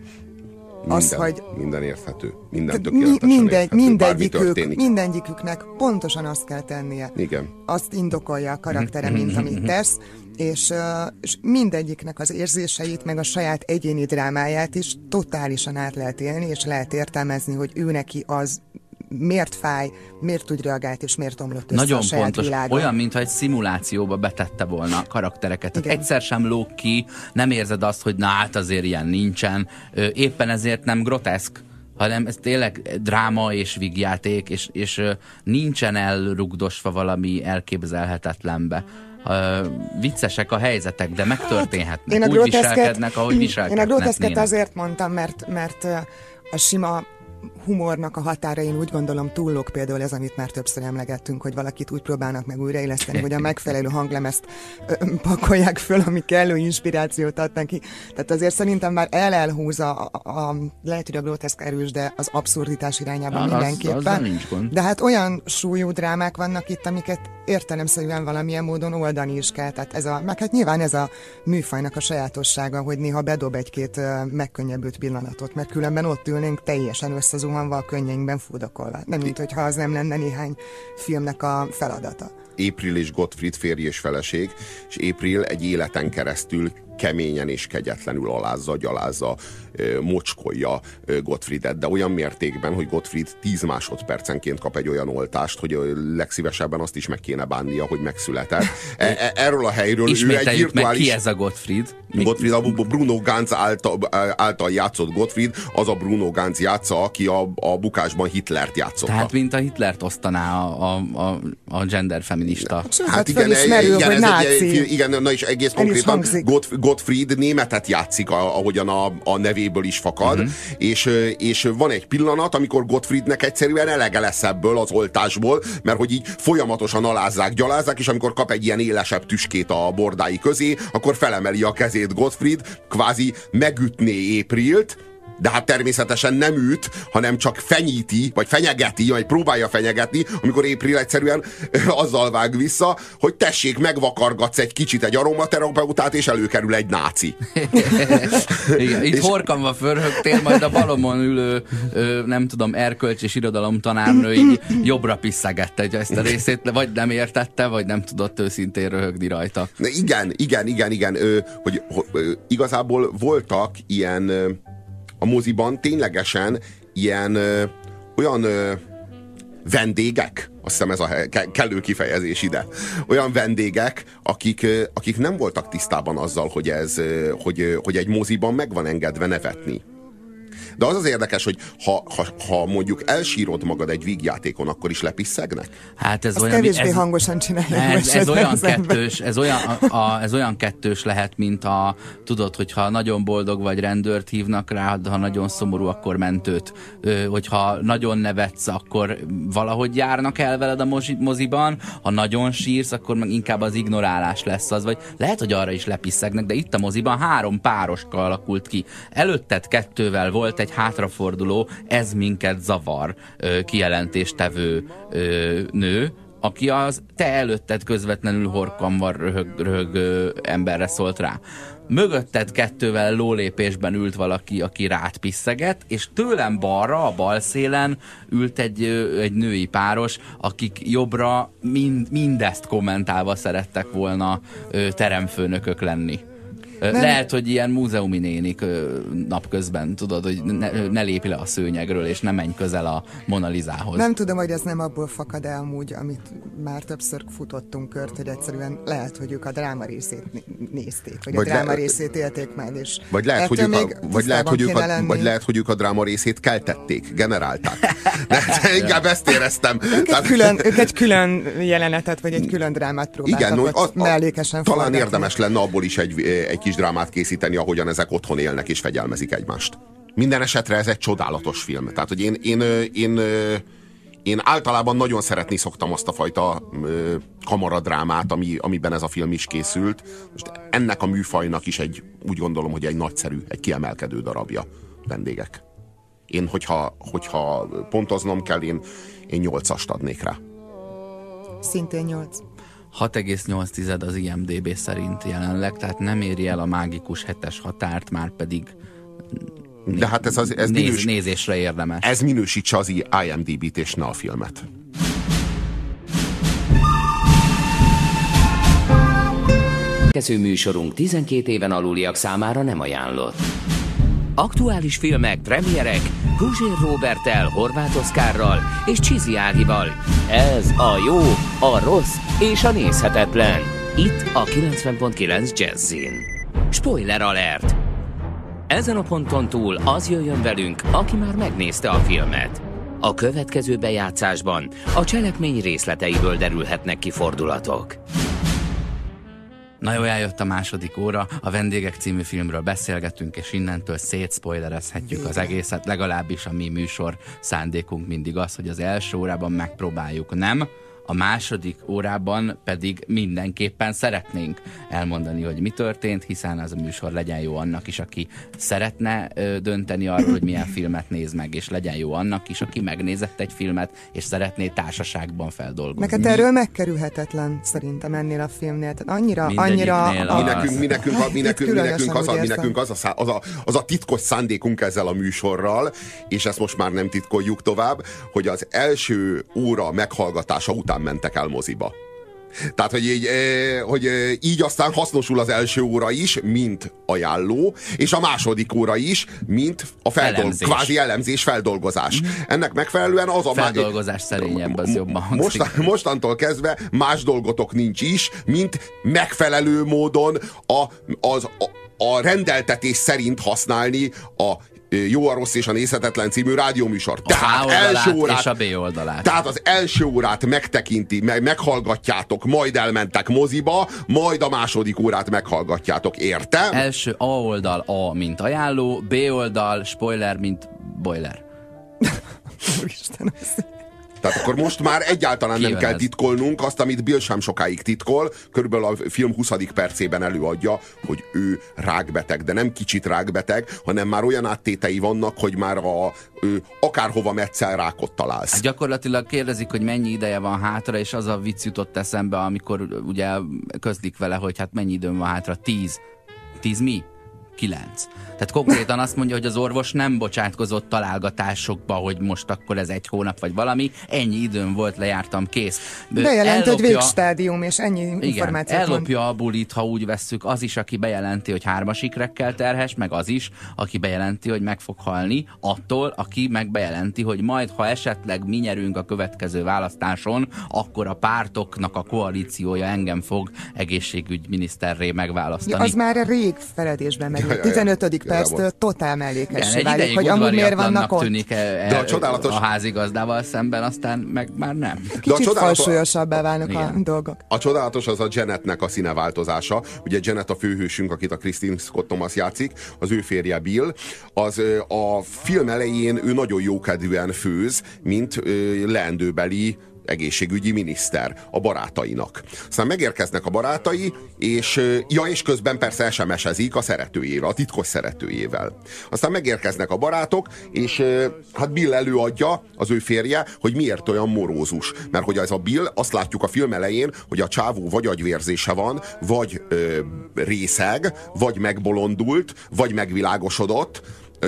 Minden, az, hogy minden érthető. Minden tökéletesen mi, mindegy, érthető. mindegyikük, mindegyiküknek pontosan azt kell tennie. Igen. Azt indokolja a karaktere, mint amit tesz, és, uh, és mindegyiknek az érzéseit, meg a saját egyéni drámáját is totálisan át lehet élni, és lehet értelmezni, hogy ő neki az miért fáj, miért úgy reagált, és miért omlott össze nagyon a saját pontos. világon. Olyan, mintha egy szimulációba betette volna a karaktereket. Tehát egyszer sem lóg ki, nem érzed azt, hogy na hát azért ilyen nincsen. Éppen ezért nem groteszk, hanem ez tényleg dráma és vígjáték, és, és nincsen elrugdosva valami elképzelhetetlenbe. Uh, viccesek a helyzetek, de megtörténhetnek. Hát, úgy viselkednek, ahogy viselkednek. Én a groteszket azért mondtam, mert, mert a sima humornak a határain úgy gondolom túllók például ez, amit már többször emlegettünk, hogy valakit úgy próbálnak meg újraéleszteni, hogy a megfelelő hanglemezt ö, pakolják föl, ami kellő inspirációt ad neki. Tehát azért szerintem már el-elhúzza a, a, lehet, hogy a groteszk erős, de az abszurditás irányában ja, mindenképpen. Az, az de hát olyan súlyú drámák vannak itt, amiket értelemszerűen valamilyen módon oldani is kell. Tehát ez a, meg hát nyilván ez a műfajnak a sajátossága, hogy néha bedob egy-két uh, megkönnyebbült pillanatot, mert különben ott ülnénk teljesen összezuhanva a könnyeinkben fúdakolva. Nem mint hogyha az nem lenne néhány filmnek a feladata. April és Gottfried férj és feleség, és April egy életen keresztül keményen és kegyetlenül alázza, gyalázza, mocskolja Gottfriedet, de olyan mértékben, hogy Gottfried tíz másodpercenként kap egy olyan oltást, hogy legszívesebben azt is meg kéne bánnia, hogy megszületett. E- erről a helyről ő egy virtuális... meg, ki ez a Gottfried? Gottfried, a Bruno Ganz által, által játszott Gottfried, az a Bruno Ganz játsza, aki a, a bukásban Hitlert játszotta. Tehát, mint a Hitlert osztaná a, a, a genderfeminista. Hát, hát igen, felismerül, igen, hogy náci. Egy, igen, na és egész konkrétan Gottfried németet játszik, ahogyan a, a nevéből is fakad, uh-huh. és, és van egy pillanat, amikor Gottfriednek egyszerűen elege lesz ebből az oltásból, mert hogy így folyamatosan alázzák, gyalázzák, és amikor kap egy ilyen élesebb tüskét a bordái közé, akkor felemeli a kezét Gottfried, kvázi megütné Aprilt, de hát természetesen nem üt, hanem csak fenyíti, vagy fenyegeti, vagy próbálja fenyegetni, amikor April egyszerűen azzal vág vissza, hogy tessék, megvakargatsz egy kicsit egy aromaterapeutát, és előkerül egy náci. Igen, itt és... horkanva förhögtél, majd a balomon ülő, nem tudom, erkölcs és irodalom tanárnő így jobbra pisszegette ezt a részét, vagy nem értette, vagy nem tudott őszintén röhögni rajta. Igen, igen, igen, igen, hogy, hogy igazából voltak ilyen a moziban ténylegesen ilyen ö, olyan ö, vendégek, azt hiszem ez a kellő kifejezés ide, olyan vendégek, akik, ö, akik nem voltak tisztában azzal, hogy, ez, ö, hogy, hogy egy moziban meg van engedve nevetni. De az az érdekes, hogy ha, ha, ha mondjuk elsírod magad egy vígjátékon, akkor is lepisszegnek? Hát ez azt olyan, kevésbé ez, hangosan csinálják. Ez, ez, olyan kettős, ez, olyan, a, a, ez olyan kettős lehet, mint a, tudod, hogyha nagyon boldog vagy, rendőrt hívnak rá, ha nagyon szomorú, akkor mentőt. Ö, hogyha nagyon nevetsz, akkor valahogy járnak el veled a moziban, ha nagyon sírsz, akkor meg inkább az ignorálás lesz az, vagy lehet, hogy arra is lepisszegnek, de itt a moziban három pároska alakult ki. Előtted kettővel volt egy hátraforduló, ez minket zavar kijelentéstevő nő, aki az te előtted közvetlenül horkanva röhög, röhögő emberre szólt rá. Mögötted kettővel lólépésben ült valaki, aki rád piszeget, és tőlem balra, a bal szélen ült egy, egy női páros, akik jobbra mind, mindezt kommentálva szerettek volna teremfőnökök lenni. Nem. Lehet, hogy ilyen múzeumi nénik napközben, tudod, hogy ne, ne lépj le a szőnyegről, és ne menj közel a Mona Lisához. Nem tudom, hogy ez nem abból fakad el amúgy, amit már többször futottunk kört, hogy egyszerűen lehet, hogy ők a dráma részét nézték, vagy, vagy a dráma le... részét élték meg, és vagy lehet, hogy ők a, vagy, lehet, hogy ők a, vagy lehet, hogy ők a dráma részét keltették, generálták. De inkább ezt éreztem. Ők, Tehát... egy külön, ők egy külön jelenetet, vagy egy külön drámát próbáltak, igen, a, a, mellékesen talán forgatni. Érdemes lenne abból is egy, egy kis drámát készíteni, ahogyan ezek otthon élnek és fegyelmezik egymást. Minden esetre ez egy csodálatos film. Tehát, hogy én, én, én, én általában nagyon szeretni szoktam azt a fajta kamaradrámát, ami, amiben ez a film is készült. Most ennek a műfajnak is egy, úgy gondolom, hogy egy nagyszerű, egy kiemelkedő darabja, Vendégek. Én, hogyha, hogyha pontoznom kell, én, én nyolcast adnék rá. Szintén nyolc. hat egész nyolc az I M D B szerint jelenleg, tehát nem éri el a mágikus hetes határt, már pedig né- de hát ez, az, ez néz, minős, nézésre érdemes. Ez minősítse az I M D B-t és ne a filmet. Következő műsorunk tizenkét éven aluliak számára nem ajánlott. Aktuális filmek, premierek, Puzsér Róberttel, Horváth Oszkárral és Csizi Ágival. Ez a jó, a rossz és a nézhetetlen. Itt a kilencven pont kilenc Jazzin. Spoiler alert! Ezen a ponton túl az jöjjön velünk, aki már megnézte a filmet. A következő bejátszásban a cselekmény részleteiből derülhetnek ki fordulatok. Na jó, eljött a második óra, a Vendégek című filmről beszélgetünk, és innentől szétszpoilerezhetjük az egészet, legalábbis a mi műsor szándékunk mindig az, hogy az első órában megpróbáljuk, nem? A második órában pedig mindenképpen szeretnénk elmondani, hogy mi történt, hiszen az a műsor legyen jó annak is, aki szeretne ö, dönteni arról, hogy milyen filmet néz meg, és legyen jó annak is, aki megnézett egy filmet, és szeretné társaságban feldolgozni. Meg hát erről megkerülhetetlen szerintem ennél a filmnél. Tehát annyira, annyira... A... Mi nekünk, mi nekünk, a, mi nekünk, mi nekünk, az, a, mi nekünk az, a szá, az, a, az a titkos szándékunk ezzel a műsorral, és ezt most már nem titkoljuk tovább, hogy az első óra meghallgatása után mentek el moziba. Tehát, hogy így, hogy így aztán hasznosul az első óra is, mint ajánló, és a második óra is, mint a feldolg- kvázi elemzés, feldolgozás. Mm. Ennek megfelelően az a... Feldolgozás szerényebb, az jobban hangzik. Most, mostantól kezdve más dolgotok nincs is, mint megfelelő módon a, az, a, a rendeltetés szerint használni a Jó, a rossz és a nézhetetlen című rádióműsor. Tehát első órát, és a B oldalát. Tehát az első órát megtekinti, meg, meghallgatjátok, majd elmentek moziba, majd a második órát meghallgatjátok, értem? Első A oldal A, mint ajánló, B oldal, spoiler, mint boiler. Isten, tehát akkor most már egyáltalán nem kell ez? titkolnunk azt, amit Bill sem sokáig titkol, körülbelül a film huszadik percében előadja, hogy ő rákbeteg, de nem kicsit rákbeteg, hanem már olyan áttétei vannak, hogy már a, ő, akárhova metszel rákot találsz. Hát gyakorlatilag kérdezik, hogy mennyi ideje van hátra, és az a vicc jutott eszembe, amikor ugye közlik vele, hogy hát mennyi időm van hátra, tíz. Tíz mi? Kilenc. Tehát konkrétan azt mondja, hogy az orvos nem bocsátkozott találgatásokba, hogy most akkor ez egy hónap vagy valami, ennyi időm volt, lejártam, kész. Bejelent, hogy végstádium, és ennyi információt igen, ellopja a bulit, ha úgy vesszük, az is, aki bejelenti, hogy hármas ikrekkel terhes, meg az is, aki bejelenti, hogy meg fog halni, attól, aki meg bejelenti, hogy majd, ha esetleg mi nyerünk a következő választáson, akkor a pártoknak a koalíciója engem fog egészségügyminiszterré megválasztani. Ja, az már rég feledésben meg. tizenötödik perctől totál mellékessé válik, hogy amúgy miért vannak ott. Tűnik e, de a, csodálatos... a házigazdával szemben, aztán meg már nem. Kicsit falsúlyosabbá válnak igen. a dolgok. A csodálatos az a Janetnek a színeváltozása. Ugye Janet a főhősünk, akit a Kristin Scott Thomas játszik, az ő férje Bill. Az a film elején ő nagyon jókedvűen főz, mint leendőbeli egészségügyi miniszter a barátainak. Aztán megérkeznek a barátai, és, ja, és közben persze es em es-ezik a szeretőjével, a titkos szeretőjével. Aztán megérkeznek a barátok, és hát Bill előadja, az ő férje, hogy miért olyan morózus. Mert hogy ez a Bill, azt látjuk a film elején, hogy a csávó vagy agyvérzése van, vagy ö, részeg, vagy megbolondult, vagy megvilágosodott.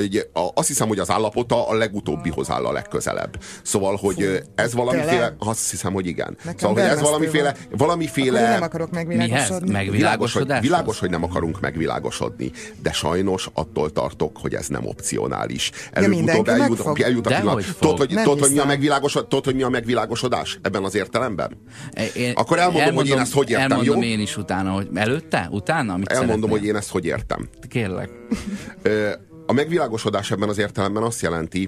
Azt hiszem, hogy az állapota a legutóbbihoz áll a legközelebb. Szóval, hogy ez valamiféle... Azt hiszem, hogy igen. Nekem szóval, hogy ez valamiféle... valamiféle Akkor nem akarok megvilágosodni. Megvilágos, világos, hogy, világos, hogy nem akarunk megvilágosodni. De sajnos attól tartok, hogy ez nem opcionális. Előbb-utóbb eljut, eljut a pillanat. Tudod, hogy, tudod, hogy, mi a megvilágosod, tudod, hogy mi a megvilágosodás ebben az értelemben? Én, Akkor elmondom, elmondom, hogy én ezt hogy értem, elmondom jó? én is utána, hogy előtte? Utána? Amit elmondom, szeretnél? hogy én ezt hogy értem. Kérlek. A megvilágosodás ebben az értelemben azt jelenti,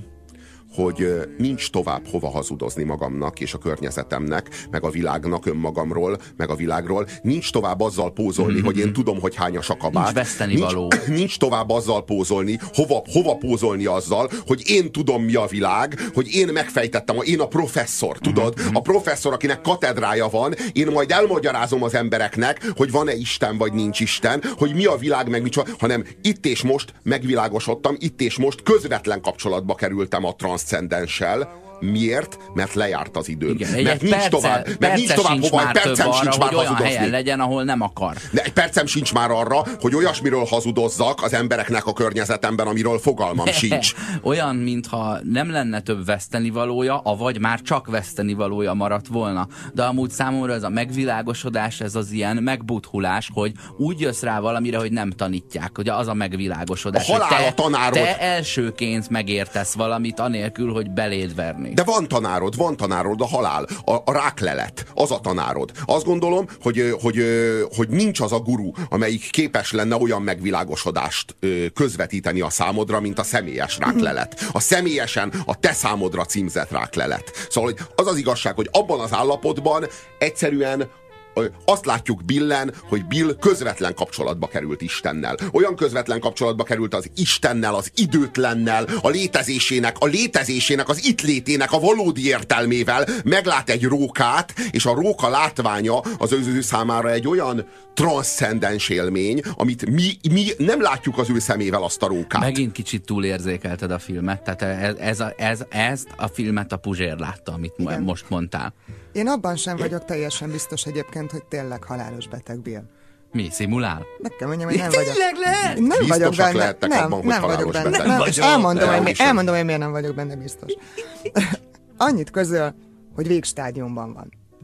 hogy nincs tovább hova hazudozni magamnak és a környezetemnek, meg a világnak, önmagamról, meg a világról. Nincs tovább azzal pózolni, mm-hmm. hogy én tudom, hogy hányas a kabát. Nincs vesztenivaló. Nincs, nincs tovább azzal pózolni, hova, hova pózolni azzal, hogy én tudom, mi a világ, hogy én megfejtettem, én a professzor, tudod? Mm-hmm. A professzor, akinek katedrája van, én majd elmagyarázom az embereknek, hogy van-e Isten, vagy nincs Isten, hogy mi a világ, meg micsoda, hanem itt és most megvilágosodtam, itt és most közvetlen kapcsolatba kerültem a transzcendenssel. Miért? Mert lejárt az időm. Igen, mert nincs perce, tovább, mert nincs tovább hova, egy percem arra, sincs már hogy olyan hazudozni. helyen legyen, ahol nem akar. De egy percem sincs már arra, hogy olyasmiről hazudozzak az embereknek a környezetemben, amiről fogalmam sincs. Olyan, mintha nem lenne több vesztenivalója, avagy már csak vesztenivalója maradt volna. De amúgy számomra ez a megvilágosodás, ez az ilyen megbuthulás, hogy úgy jössz rá valamire, hogy nem tanítják, hogy az a megvilágosodás. A halál te, a tanárod. Te elsőként megértesz valamit, anélkül, hogy beléd verni. De van tanárod, van tanárod, a halál, a, a ráklelet, az a tanárod. Azt gondolom, hogy, hogy, hogy nincs az a guru, amelyik képes lenne olyan megvilágosodást közvetíteni a számodra, mint a személyes ráklelet. A személyesen a te számodra címzett ráklelet. Szóval hogy az az igazság, hogy abban az állapotban egyszerűen azt látjuk Billen, hogy Bill közvetlen kapcsolatba került Istennel. Olyan közvetlen kapcsolatba került az Istennel, az időtlennel, a létezésének, a létezésének, az itt létének a valódi értelmével. Meglát egy rókát, és a róka látványa az ő számára egy olyan transzcendens élmény, amit mi, mi nem látjuk az ő szemével, azt a rókát. Megint kicsit túlérzékelted a filmet, tehát ez, ez, a, ez, ezt a filmet a Puzsér látta, amit igen. most mondtál. Én abban sem vagyok teljesen biztos egyébként, hogy tényleg halálos beteg Bill. Mi? Szimulál? Meg kell mondjam, hogy nem vagyok. Tényleg lehet? Nem vagyok benne. Nem, abban, nem vagyok benne. Nem, és elmondom, hogy, mi, elmondom, hogy miért nem vagyok benne biztos. Annyit közöl, hogy végstádiumban van.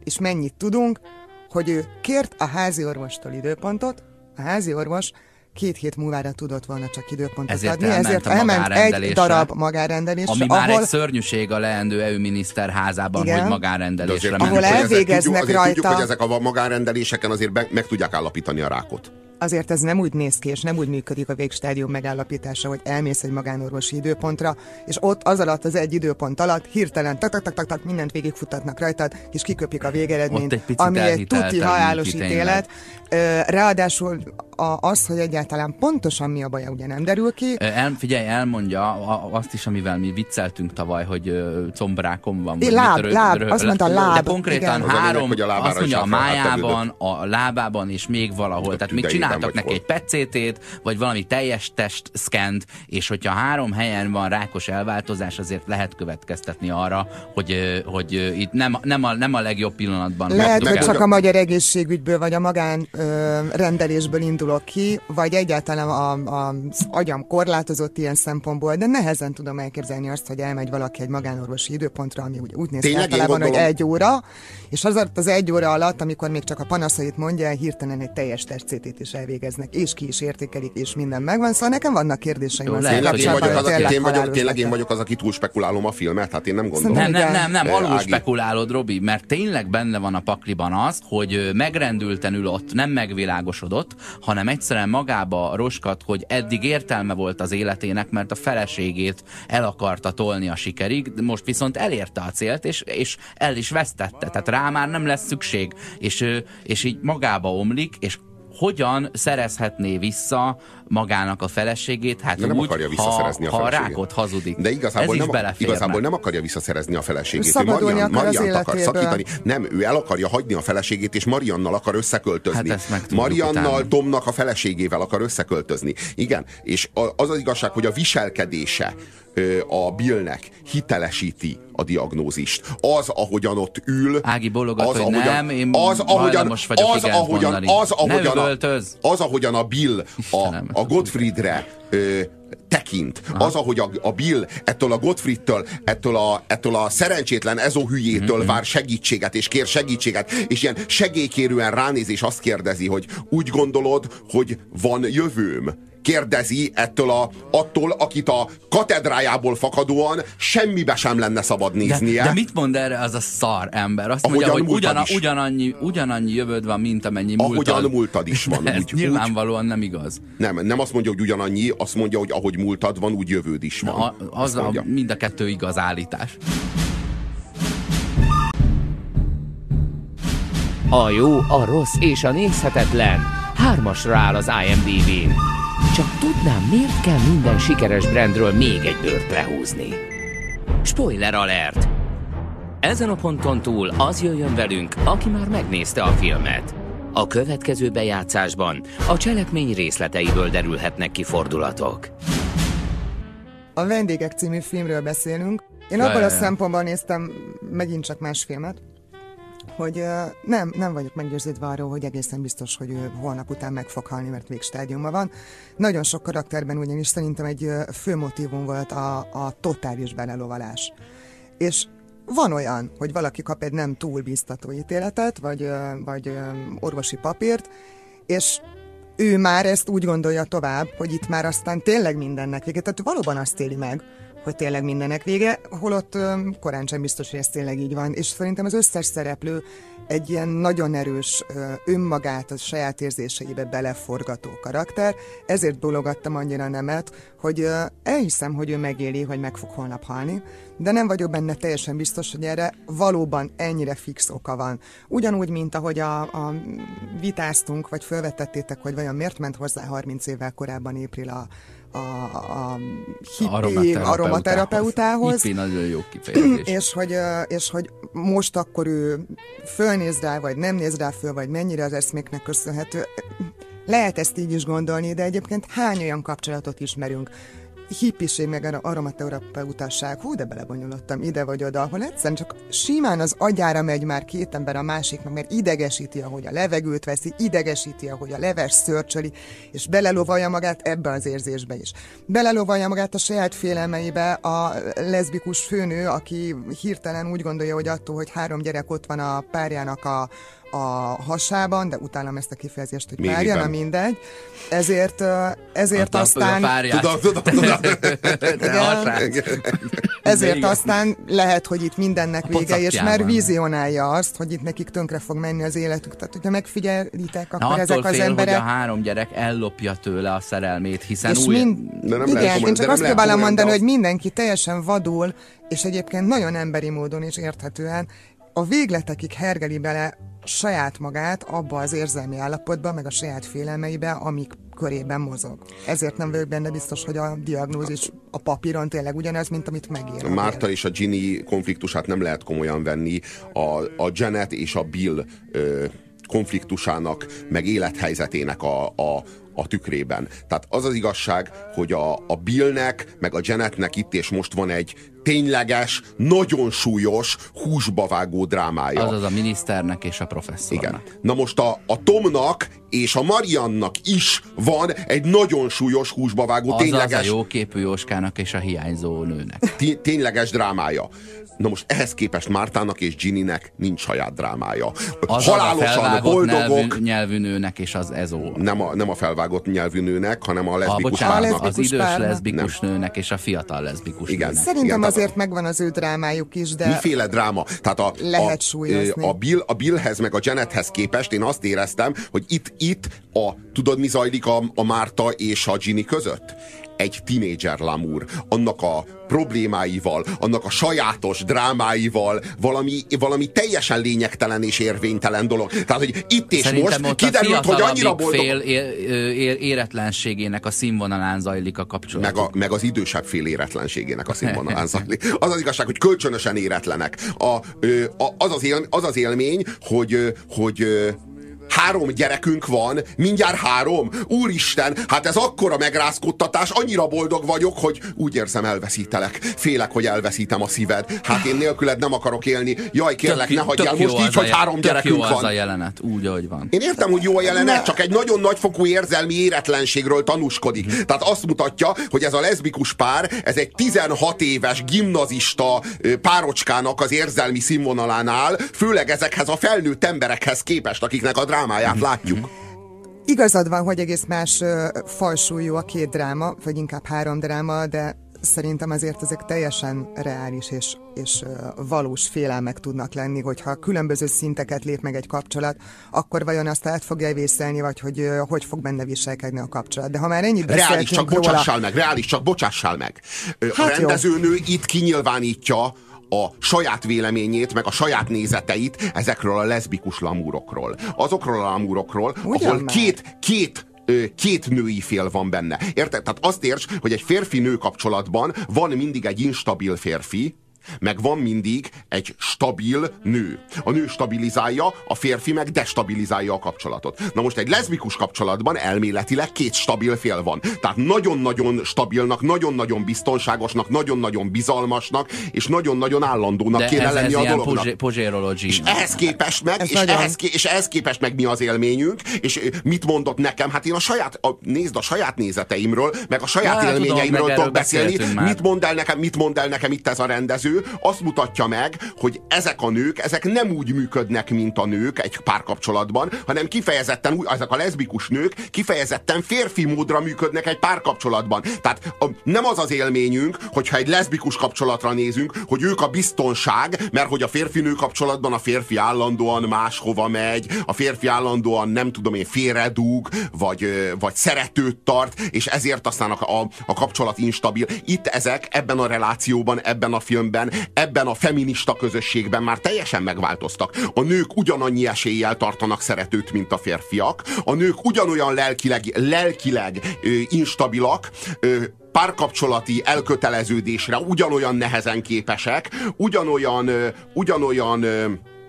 és mennyit tudunk, hogy ő kért a házi orvostól időpontot, a házi orvos két hét múlvára tudott volna csak időpontot ezért adni, elment ezért a elment egy darab magánrendelésre. Ami már ahol... egy szörnyűség a leendő é u miniszter házában, igen, hogy magánrendelésre ment. Ahol elvégeznek tudjuk, rajta... tudjuk, hogy ezek a magánrendeléseken azért meg, meg tudják állapítani a rákot. Azért ez nem úgy néz ki, és nem úgy működik a végstádium megállapítása, hogy elmész egy magánorvosi időpontra, és ott az alatt, az egy időpont alatt hirtelen tak-tak-tak-tak mindent végigfutatnak rajtad, és kiköpik a végeredményt, egy ami egy tuti halálos ítélet. Ráadásul az, hogy egyáltalán pontosan mi a baja, ugye nem derül ki. El, figyelj, elmondja azt is, amivel mi vicceltünk tavaly, hogy combrákom van. Vagy láb, rö, láb, rö, azt mondta láb. De konkrétan igen. három, az azt mondja a májában, a lábában és még valahol. Tehát még csináltak neki egy pé et cé tét, vagy valami teljes test szkent, és hogyha három helyen van rákos elváltozás, azért lehet következtetni arra, hogy, hogy itt nem, nem, a, nem a legjobb pillanatban. Lehet, hogy csak a magyar egészségügyből, vagy a magán ö, rendelésből indulok ki, vagy egyáltalán a, a, az agyam korlátozott ilyen szempontból, de nehezen tudom elképzelni azt, hogy elmegy valaki egy magánorvosi időpontra, ami úgy, úgy néz ki általában, hogy egy óra, és az az egy óra alatt, amikor még csak a panaszait mondja, hirtelen egy teljes test cé tét is elvégeznek, és ki is értékelik, és minden megvan, szóval nekem vannak kérdéseim. Jó, tényleg, én vagyok az, aki, én vagyok, tényleg én vagyok az, aki túl spekulálom a filmet, hát én nem gondolom. Nem, nem, nem, nem, alul spekulálod, Robi, mert tényleg benne van a pakliban az, hogy megrendülten ül ott, nem megvilágosodott, hanem egyszerűen magába roskat, hogy eddig értelme volt az életének, mert a feleségét el akarta tolni a sikerig, most viszont elérte a célt, és, és el is vesztette, tehát rá már nem lesz szükség, és, és így magába omlik, és hogyan szerezhetné vissza magának a feleségét, hát nem úgy, akarja visszaszerezni ha, a feleségét. Ha a rákot hazudik. De igazából, ez nem, igazából nem akarja visszaszerezni a feleségét. Ő Marian, Mariant akar szakítani. Nem, ő el akarja hagyni a feleségét, és Mariannal akar összeköltözni. Hát Mariannal, Tomnak a feleségével akar összeköltözni. Igen, és az az igazság, hogy a viselkedése a Billnek hitelesíti a diagnózist. Az, ahogyan ott ül, Ági bologat, az, hogy ahogyan, nem, én az, ahogyan, most vagyok az, ahogyan, az, ahogyan, a, az, ahogyan a Bill a, a Gottfriedre ö, tekint. Aha. Az, ahogy a, a Bill ettől a Gottfriedtől, ettől a, ettől a szerencsétlen ezóhülyétől mm-hmm. vár segítséget, és kér segítséget, és ilyen segélykérően ránéz, és azt kérdezi, hogy úgy gondolod, hogy van jövőm? Kérdezi ettől a, attól, akit a katedrájából fakadóan semmibe sem lenne szabad néznie. De, de mit mond erre az a szar ember? Azt ahogyan mondja, hogy ugyan, ugyanannyi, ugyanannyi jövőd van, mint amennyi múltad. Ahogyan múltad is van. Ez úgy, nyilvánvalóan úgy, nem igaz. Nem, nem azt mondja, hogy ugyanannyi, azt mondja, hogy ahogy múltad van, úgy jövőd is van. A, az a, mind a kettő igaz állítás. A jó, a rossz és a nézhetetlen hármasra áll az i em dé bén. Csak tudnám, miért kell minden sikeres brandről még egy bőrt lehúzni. Spoiler alert! Ezen a ponton túl az jöjjön velünk, aki már megnézte a filmet. A következő bejátszásban a cselekmény részleteiből derülhetnek ki fordulatok. A Vendégek című filmről beszélünk. Én abban a szempontból néztem megint csak más filmet, hogy uh, nem, nem vagyok meggyőződve arról, hogy egészen biztos, hogy ő holnap után meg fog halni, mert végstádiumban van. Nagyon sok karakterben ugyanis szerintem egy uh, fő motívum volt a, a totális belelovalás. És van olyan, hogy valaki kap egy nem túl bíztató ítéletet, vagy, uh, vagy uh, orvosi papírt, és ő már ezt úgy gondolja tovább, hogy itt már aztán tényleg mindennek vége. Tehát valóban azt éli meg, hogy tényleg mindennek vége, holott um, korán sem biztos, hogy ez tényleg így van. És szerintem az összes szereplő egy ilyen nagyon erős uh, önmagát, a saját érzéseibe beleforgató karakter. Ezért bólogattam annyira nemet, hogy uh, elhiszem, hogy ő megéli, hogy meg fog holnap halni, de nem vagyok benne teljesen biztos, hogy erre valóban ennyire fix oka van. Ugyanúgy, mint ahogy a, a vitáztunk, vagy felvetettétek, hogy vajon miért ment hozzá harminc évvel korábban April a a, a hippi aromaterapeutához. Hippi nagyon jó kifejezés. és, hogy, és hogy most akkor ő fölnéz rá, vagy nem néz rá föl, vagy mennyire az eszméknek köszönhető. Lehet ezt így is gondolni, de egyébként hány olyan kapcsolatot ismerünk, hippiség, meg aromaterapeutasság, hú, de belebonyolottam ide vagy oda, ahol egyszerűen csak simán az agyára megy már két ember a másiknak, mert idegesíti, ahogy a levegőt veszi, idegesíti, ahogy a leves szörcsöli, és belelovalja magát ebbe az érzésbe is. Belelovalja magát a saját félelmeibe a leszbikus főnő, aki hirtelen úgy gondolja, hogy attól, hogy három gyerek ott van a párjának a a hasában, de utálom ezt a kifejezést, hogy párja, na mindegy. Ezért, ezért a aztán... Tudom, tudom, tudom. Ezért aztán lehet, hogy itt mindennek vége, és már vizionálja azt, hogy itt nekik tönkre fog menni az életük. Tehát, hogyha megfigyelitek, akkor na, ezek az fél, emberek... hogy a három gyerek ellopja tőle a szerelmét, hiszen és új... Mind... Igen, én csak azt próbálom mondani, az... hogy mindenki teljesen vadul, és egyébként nagyon emberi módon és érthetően a végletekig hergeli bele saját magát abba az érzelmi állapotba, meg a saját félelmeibe, amik körében mozog. Ezért nem vagyok benne biztos, hogy a diagnózis a papíron tényleg ugyanaz, mint amit megír. A Márta és a Ginny konfliktusát nem lehet komolyan venni. A, a Janet és a Bill ö, konfliktusának, meg élethelyzetének a, a, a tükrében. Tehát az az igazság, hogy a, a Billnek, meg a Janetnek itt és most van egy tényleges, nagyon súlyos, húsba vágó drámája. Azaz a miniszternek és a professzornak. Igen. Na most a, a Tomnak és a Mariannak is van egy nagyon súlyos, húsba vágó, azaz tényleges... a jóképű Jóskának és a hiányzó nőnek. Tényleges drámája. Na most ehhez képest Mártának és Ginnynek nincs saját drámája. Az halálosan boldogok. Nyelvű, nyelvű nőnek és az ezó. Nem a, nem a felvágott nyelvű nőnek, hanem a leszbikus a, párnak. Az idős párnak. leszbikus nem. nőnek és a fiatal leszbikus igen. nőnek. Szerintem igen, azért megvan az ő drámájuk is, de... Miféle dráma? Tehát a, lehet a, súlyozni. A, Bill, a Billhez meg a Janethez képest én azt éreztem, hogy itt, itt a, tudod mi zajlik a, a Márta és a Ginny között? Egy tínédzser lamúr, annak a problémáival, annak a sajátos drámáival, valami, valami teljesen lényegtelen és érvénytelen dolog. Tehát, hogy itt és szerintem most kiderült, hogy annyira boldog... fél éretlenségének a színvonalán zajlik a kapcsolat. Meg, a, meg az idősebb fél éretlenségének a színvonalán zajlik. Az az igazság, hogy kölcsönösen éretlenek. A, a, az, az, él, az az élmény, hogy, hogy három gyerekünk van, mindjárt három. Úristen, hát ez akkora megrázkódtatás, annyira boldog vagyok, hogy úgy érzem, elveszítelek. Félek, hogy elveszítem a szíved. Hát én nélküled nem akarok élni. Jaj, kérlek, tök, ne hagyjál most így, hogy három gyerekünk jó van. Az a jelenet, úgy, ahogy van. Én értem, hogy jó a jelenet, ne. Csak egy nagyon nagyfokú érzelmi éretlenségről tanúskodik. Mm-hmm. Tehát azt mutatja, hogy ez a leszbikus pár, ez egy tizenhat éves gimnazista párocskának az érzelmi színvonalán áll, főleg ezekhez a felnőtt emberekhez képest, akiknek a drámáját látjuk. Igazad van, hogy egész más uh, falsúlyú a két dráma, vagy inkább három dráma, de szerintem azért ezek teljesen reális és, és uh, valós félelmek tudnak lenni, hogyha különböző szinteket lép meg egy kapcsolat, akkor vajon azt át fogja vészelni, vagy hogy uh, hogy fog benne viselkedni a kapcsolat. De ha már ennyit beszéltünk reális, csak róla... bocsássál meg, reális, csak bocsássál meg. Hát a rendezőnő jó. Itt kinyilvánítja a saját véleményét, meg a saját nézeteit ezekről a leszbikus lamúrokról. Azokról a lamúrokról, ugyan ahol két, két két női fél van benne. Érted? Tehát azt érts, hogy egy férfi-nő kapcsolatban van mindig egy instabil férfi, meg van mindig egy stabil nő. A nő stabilizálja, a férfi meg destabilizálja a kapcsolatot. Na most egy leszbikus kapcsolatban elméletileg két stabil fél van. Tehát nagyon-nagyon stabilnak, nagyon-nagyon biztonságosnak, nagyon-nagyon bizalmasnak, és nagyon-nagyon állandónak de kéne ez, lenni ez a dolognak. Pozsérology. És ehhez képest meg, és ehhez, és ehhez képest meg mi az élményünk, és mit mondott nekem? Hát én a saját, a, nézd a saját nézeteimről, meg a saját ja, élményeimről tudom, tudok beszélni. Mit mond el nekem, mit mond el nekem itt ez a rendező? Azt mutatja meg, hogy ezek a nők, ezek nem úgy működnek, mint a nők egy párkapcsolatban, hanem kifejezetten, úgy, ezek a leszbikus nők kifejezetten férfi módra működnek egy párkapcsolatban. Tehát a, nem az az élményünk, hogyha egy leszbikus kapcsolatra nézünk, hogy ők a biztonság, mert hogy a férfi-nő kapcsolatban a férfi állandóan máshova megy, a férfi állandóan nem tudom én félredúg, vagy, vagy szeretőt tart, és ezért aztán a, a, a kapcsolat instabil. Itt ezek ebben a relációban, ebben a filmben, ebben a feminista közösségben már teljesen megváltoztak. A nők ugyanannyi eséllyel tartanak szeretőt, mint a férfiak. A nők ugyanolyan lelkileg, lelkileg ö, instabilak, ö, párkapcsolati elköteleződésre ugyanolyan nehezen képesek, ugyanolyan, ö, ugyanolyan ö,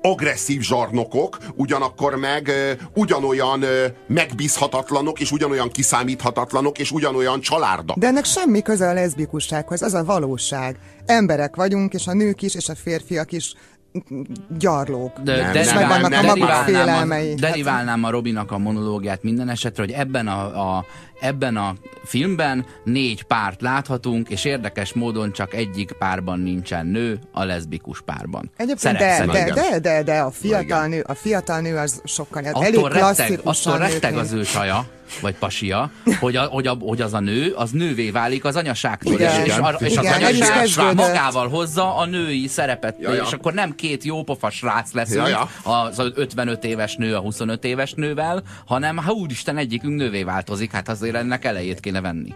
agresszív zsarnokok, ugyanakkor meg ugyanolyan megbízhatatlanok, és ugyanolyan kiszámíthatatlanok, és ugyanolyan csalárdak. De ennek semmi köze a leszbikussághoz, az a valóság. Emberek vagyunk, és a nők is, és a férfiak is gyarlók. De, nem, de nem, meg vannak nem, a maguk nem, félelmei. Deriválnám a Robinak a monológiát minden esetre, hogy ebben a, a, ebben a filmben négy párt láthatunk, és érdekes módon csak egyik párban nincsen nő, a leszbikus párban. Egyébként de, de, de, de, de a fiatal nő, a fiatal nő az sokkal attól elég retteg, klasszikusan attól retteg az ő saja, vagy pasia, hogy, a, hogy, a, hogy az a nő, az nővé válik az anyaságtól, igen, és, és, a, és az igen, anyaság magával hozza a női szerepet, ja, ja. és akkor nem két jópofa srác leszünk, ja, ja. az ötvenöt éves nő a huszonöt éves nővel, hanem ha úristen, egyikünk nővé változik, hát azért ennek elejét kéne venni.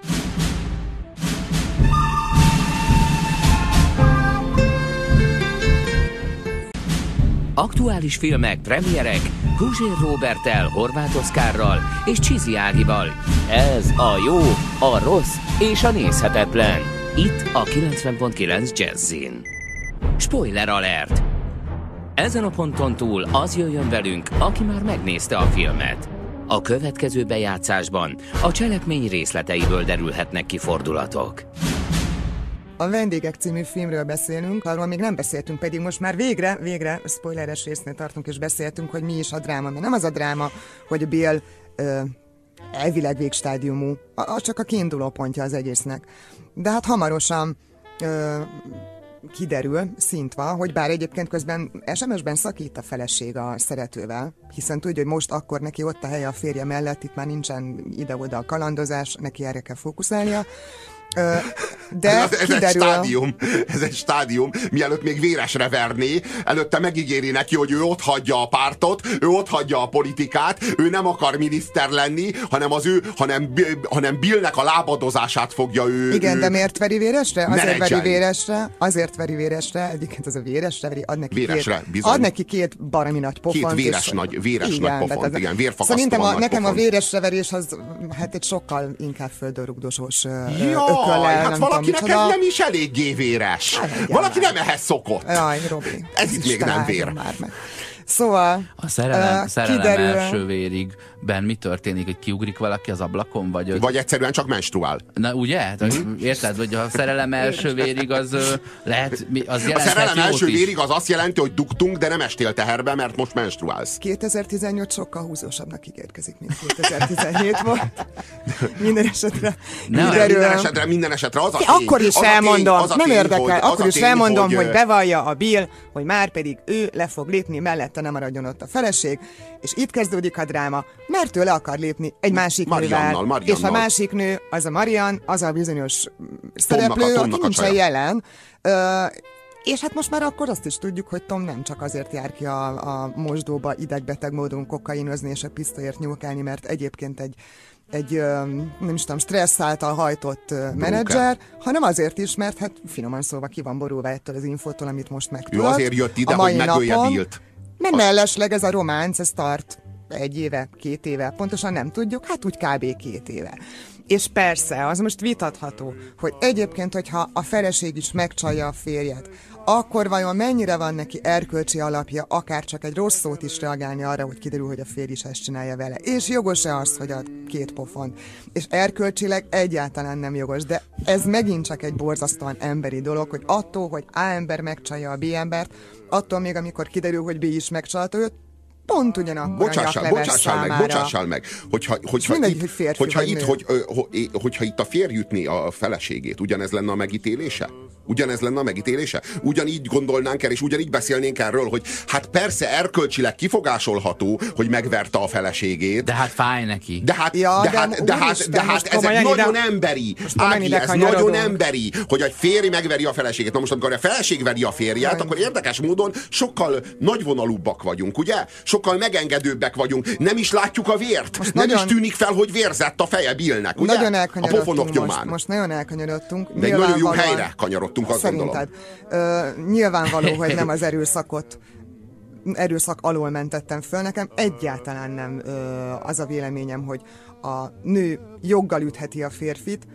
Aktuális filmek, premierek, Puzsér Róberttel, Horváth Oszkárral és Csizi Ágival. Ez a jó, a rossz és a nézhetetlen. Itt a kilencven pont kilenc Jazzin. Spoiler alert! Ezen a ponton túl az jöjjön velünk, aki már megnézte a filmet. A következő bejátszásban a cselekmény részleteiből derülhetnek ki fordulatok. A Vendégek című filmről beszélünk, arról még nem beszéltünk, pedig most már végre, végre spoileres résznél tartunk, és beszéltünk, hogy mi is a dráma. Mert nem az a dráma, hogy Bill ö, elvileg végstádiumú, az csak a kiinduló pontja az egésznek. De hát hamarosan ö, kiderül, szintva, hogy bár egyébként közben es em es-ben szakít a feleség a szeretővel, hiszen tudja, hogy most akkor neki ott a helye a férje mellett, itt már nincsen ide-oda a kalandozás, neki erre kell fókuszálnia. De ez, ez kiderül... egy stádium, ez egy stádium, mielőtt még véresre verné, előtte megígéri neki, hogy ő ott hagyja a pártot, ő ott hagyja a politikát, ő nem akar miniszter lenni, hanem az ő, hanem, hanem Billnek a lábadozását fogja ő... Igen, ő de miért veri véresre? Azért menedzselni. veri véresre, azért veri véresre, egyébként az a véresre veri, ad neki, véresre, két, ad neki két baromi nagy pofont. Két véres és, nagy, véres igen, nagy pofont, az, igen, vérfakasztóan szerintem a, nagy nekem pofont. a véresre verés az hát egy sokkal inkább földörrugdosós Jaj, hát valakinek ez nem is eléggé véres. Hát, valaki nem ehhez szokott. Jaj, Robi. Ez itt még nem vér. Már meg. Szóval a szerelem, uh, szerelem kiderül... első vérig ben mi történik, hogy kiugrik valaki az ablakon, vagy... Vagy egyszerűen csak menstruál. Na ugye? Érted, hogy a szerelem első vérig az lehet, az a szerelem első is. vérig az azt jelenti, hogy dugtunk, de nem estél teherbe, mert most menstruálsz. kétezer-tizennyolc sokkal húzósabbnak ígérkezik, mint kétezer-tizenhét volt. Minden esetre. Minden, minden esetre, minden esetre az a tény, akkor is az elmondom, a tény, az a nem tény, érdekel, hogy, akkor is tény, elmondom, hogy, hogy, hogy bevallja a Bill, hogy már pedig ő le fog lépni, mellette nem maradjon ott a feleség, és itt kezdődik a dráma, mert ő le akar lépni egy másik Mariannal, nővel, Mariannal. és a másik nő, az a Marian, az a bizonyos szereplő, Tomnak a, aki Tomnak nincsen jelen, ö, és hát most már akkor azt is tudjuk, hogy Tom nem csak azért jár ki a, a mosdóba idegbeteg módon kokainozni és a pisztolyért nyúlkálni, mert egyébként egy egy, nem is tudom, stressz által hajtott menedzser, hanem azért is, mert hát finoman szólva ki van borulva ettől az infótól, amit most megtudott. Ő azért jött ide, hogy megölje Billt. Mert mellesleg ez a románc, ez tart egy éve, két éve, pontosan nem tudjuk, hát úgy kb. Két éve. És persze, az most vitatható, hogy egyébként, hogyha a feleség is megcsalja a férjet, akkor vajon mennyire van neki erkölcsi alapja, akár csak egy rossz szót is reagálni arra, hogy kiderül, hogy a férj is ezt csinálja vele. És jogos-e az, hogy ad két pofont? És erkölcsileg egyáltalán nem jogos, de ez megint csak egy borzasztóan emberi dolog, hogy attól, hogy A ember megcsalja a B embert, attól még, amikor kiderül, hogy B is megcsalta őt, pont ugyanakkor bocsássál, a nyakleves bocsássál számára. meg, bocsássál meg, hogyha, hogyha, mindegy, itt, hogy férfi hogyha, vagy itt, nő. hogy, hogy, hogyha itt a férj ütné a feleségét, ugyanez lenne a megítélése? Ugyanez lenne a megítélése? Ugyanígy gondolnánk el, és ugyanígy beszélnénk erről, hogy hát persze erkölcsileg kifogásolható, hogy megverte a feleségét. De hát fáj neki. De hát, Ja, de de hát, de hát, úristen, de hát most ez komolyan nagyon ide- emberi. komolyan Ági, ide ez kanyarodunk. nagyon emberi, hogy egy férj megveri a feleségét. Na most, amikor a feleség veri a férját, Jaj. akkor érdekes módon sokkal nagyvonalúbbak vagyunk, ugye? Sokkal megengedőbbek vagyunk. Nem is látjuk a vért. Most nem nagyon- is tűnik fel, hogy vérzett a feje Billnek, ugye? Nagyon a elkanyarodtunk pofonok most, nyomán. most nagyon elkanyarodtunk. De egy nagyon jó Nyilvánvalóan- helyre kanyarodtunk, azt Szerinted. gondolom. Ö, nyilvánvaló, hogy nem az erőszakot erőszak alól mentettem föl. Nekem egyáltalán nem ö, az a véleményem, hogy a nő joggal ütheti a férfit,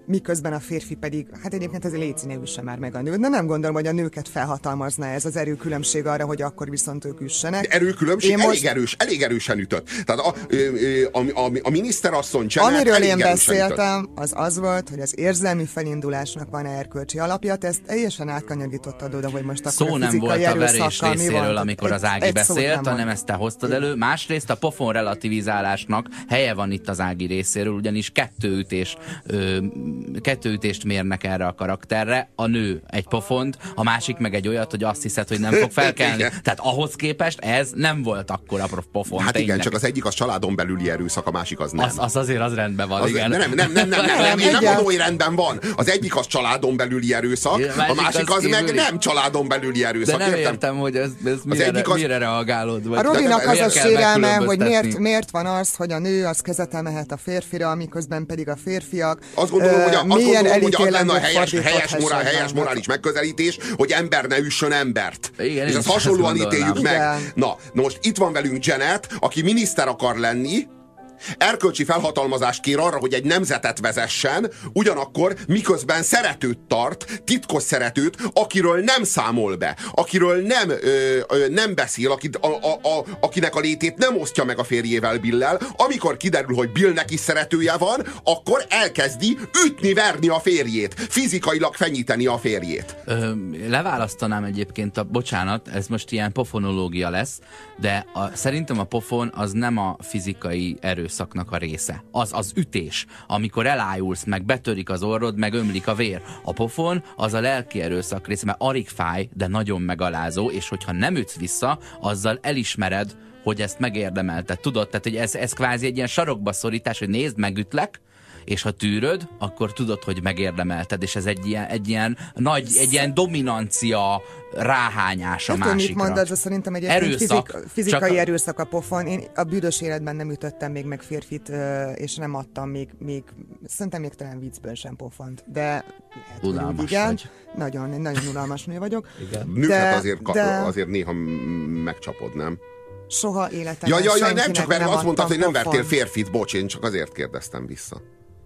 miközben a férfi pedig, hát egyébként azért légy ne üsse már meg a nőt, de nem gondolom, hogy a nőket felhatalmazna ez az erőkülönbség arra, hogy akkor viszont ők üssenek. Erőkülönbség én elég most... erős, elég erősen ütött. Tehát a, a, a, a, a miniszterasszony Janet amiről elég én beszéltem, ütött. az az volt, hogy az érzelmi felindulásnak van erkölcsi alapja, ezt teljesen átkanyagítottad oda, hogy most akkor szó a nem volt a verés részéről, amikor egy, az Ági beszélt, hanem ezt te hoztad elő. Másrészt a pofon relativizálásnak helye van itt az Ági részéről, ugyanis kettőütés, ö, kettőütést mérnek erre a karakterre. A nő egy pofont, a másik meg egy olyat, hogy azt hiszed, hogy nem fog felkelni. Tehát ahhoz képest ez nem volt akkora pofon. Hát tényleg. igen, csak az egyik az családon belüli erőszak, a másik az nem. Az, az azért az rendben van, az, igen. Nem, nem, nem, nem, nem, nem, nem, én nem mondom, hogy rendben van. Az egyik az családon belüli erőszak, igen, a másik az, az meg nem családon belüli erőszak. De nem értem, értem hogy ez, ez mire, az... mire reagálod. Vagy a Robinak az a sérelme, hogy miért, miért van az, hogy a nő az kezet emelhet a férfira, miközben pedig a férfiak azt gondolom, hogy, a, azt gondolom, hogy az lenne a helyes, helyes, morál, helyes morális megközelítés, hogy ember ne üssön embert. Igen, és ezt hasonlóan ítéljük meg. Igen. Na, most itt van velünk Janet, aki miniszter akar lenni, erkölcsi felhatalmazást kér arra, hogy egy nemzetet vezessen, ugyanakkor miközben szeretőt tart, titkos szeretőt, akiről nem számol be, akiről nem, ö, ö, nem beszél, akit, a, a, a, akinek a létét nem osztja meg a férjével, Billel. Amikor kiderül, hogy Billnek is szeretője van, akkor elkezdi ütni, verni a férjét, fizikailag fenyíteni a férjét. Ö, leválasztanám egyébként a, bocsánat, ez most ilyen pofonológia lesz, de a, szerintem a pofon az nem a fizikai erőszaknak a része. Az az ütés, amikor elájulsz, meg betörik az orrod, meg ömlik a vér. A pofon az a lelki erőszak része, mert alig fáj, de nagyon megalázó, és hogyha nem ütsz vissza, azzal elismered, hogy ezt megérdemelted. Tudod, tehát hogy ez, ez kvázi egy ilyen sarokba szorítás, hogy nézd, megütlek, és ha tűröd, akkor tudod, hogy megérdemelted, és ez egy ilyen, egy ilyen nagy, egy ilyen dominancia ráhányás a másikra. Mit mondasz, de szerintem egy fizik, fizikai csak... erőszak a pofon. Én a büdös életben nem ütöttem még meg férfit, és nem adtam még, még szerintem még talán viccből sem pofont. De unalmas igen, vagy. Nagyon, nagyon unalmas nő vagyok. Igen. Nőket de, azért, de... azért néha megcsapod, nem? Soha életemben ja, ja, ja, nem csak, mert nem azt mondtad, hogy nem pofont. vertél férfit, bocs, én csak azért kérdeztem vissza.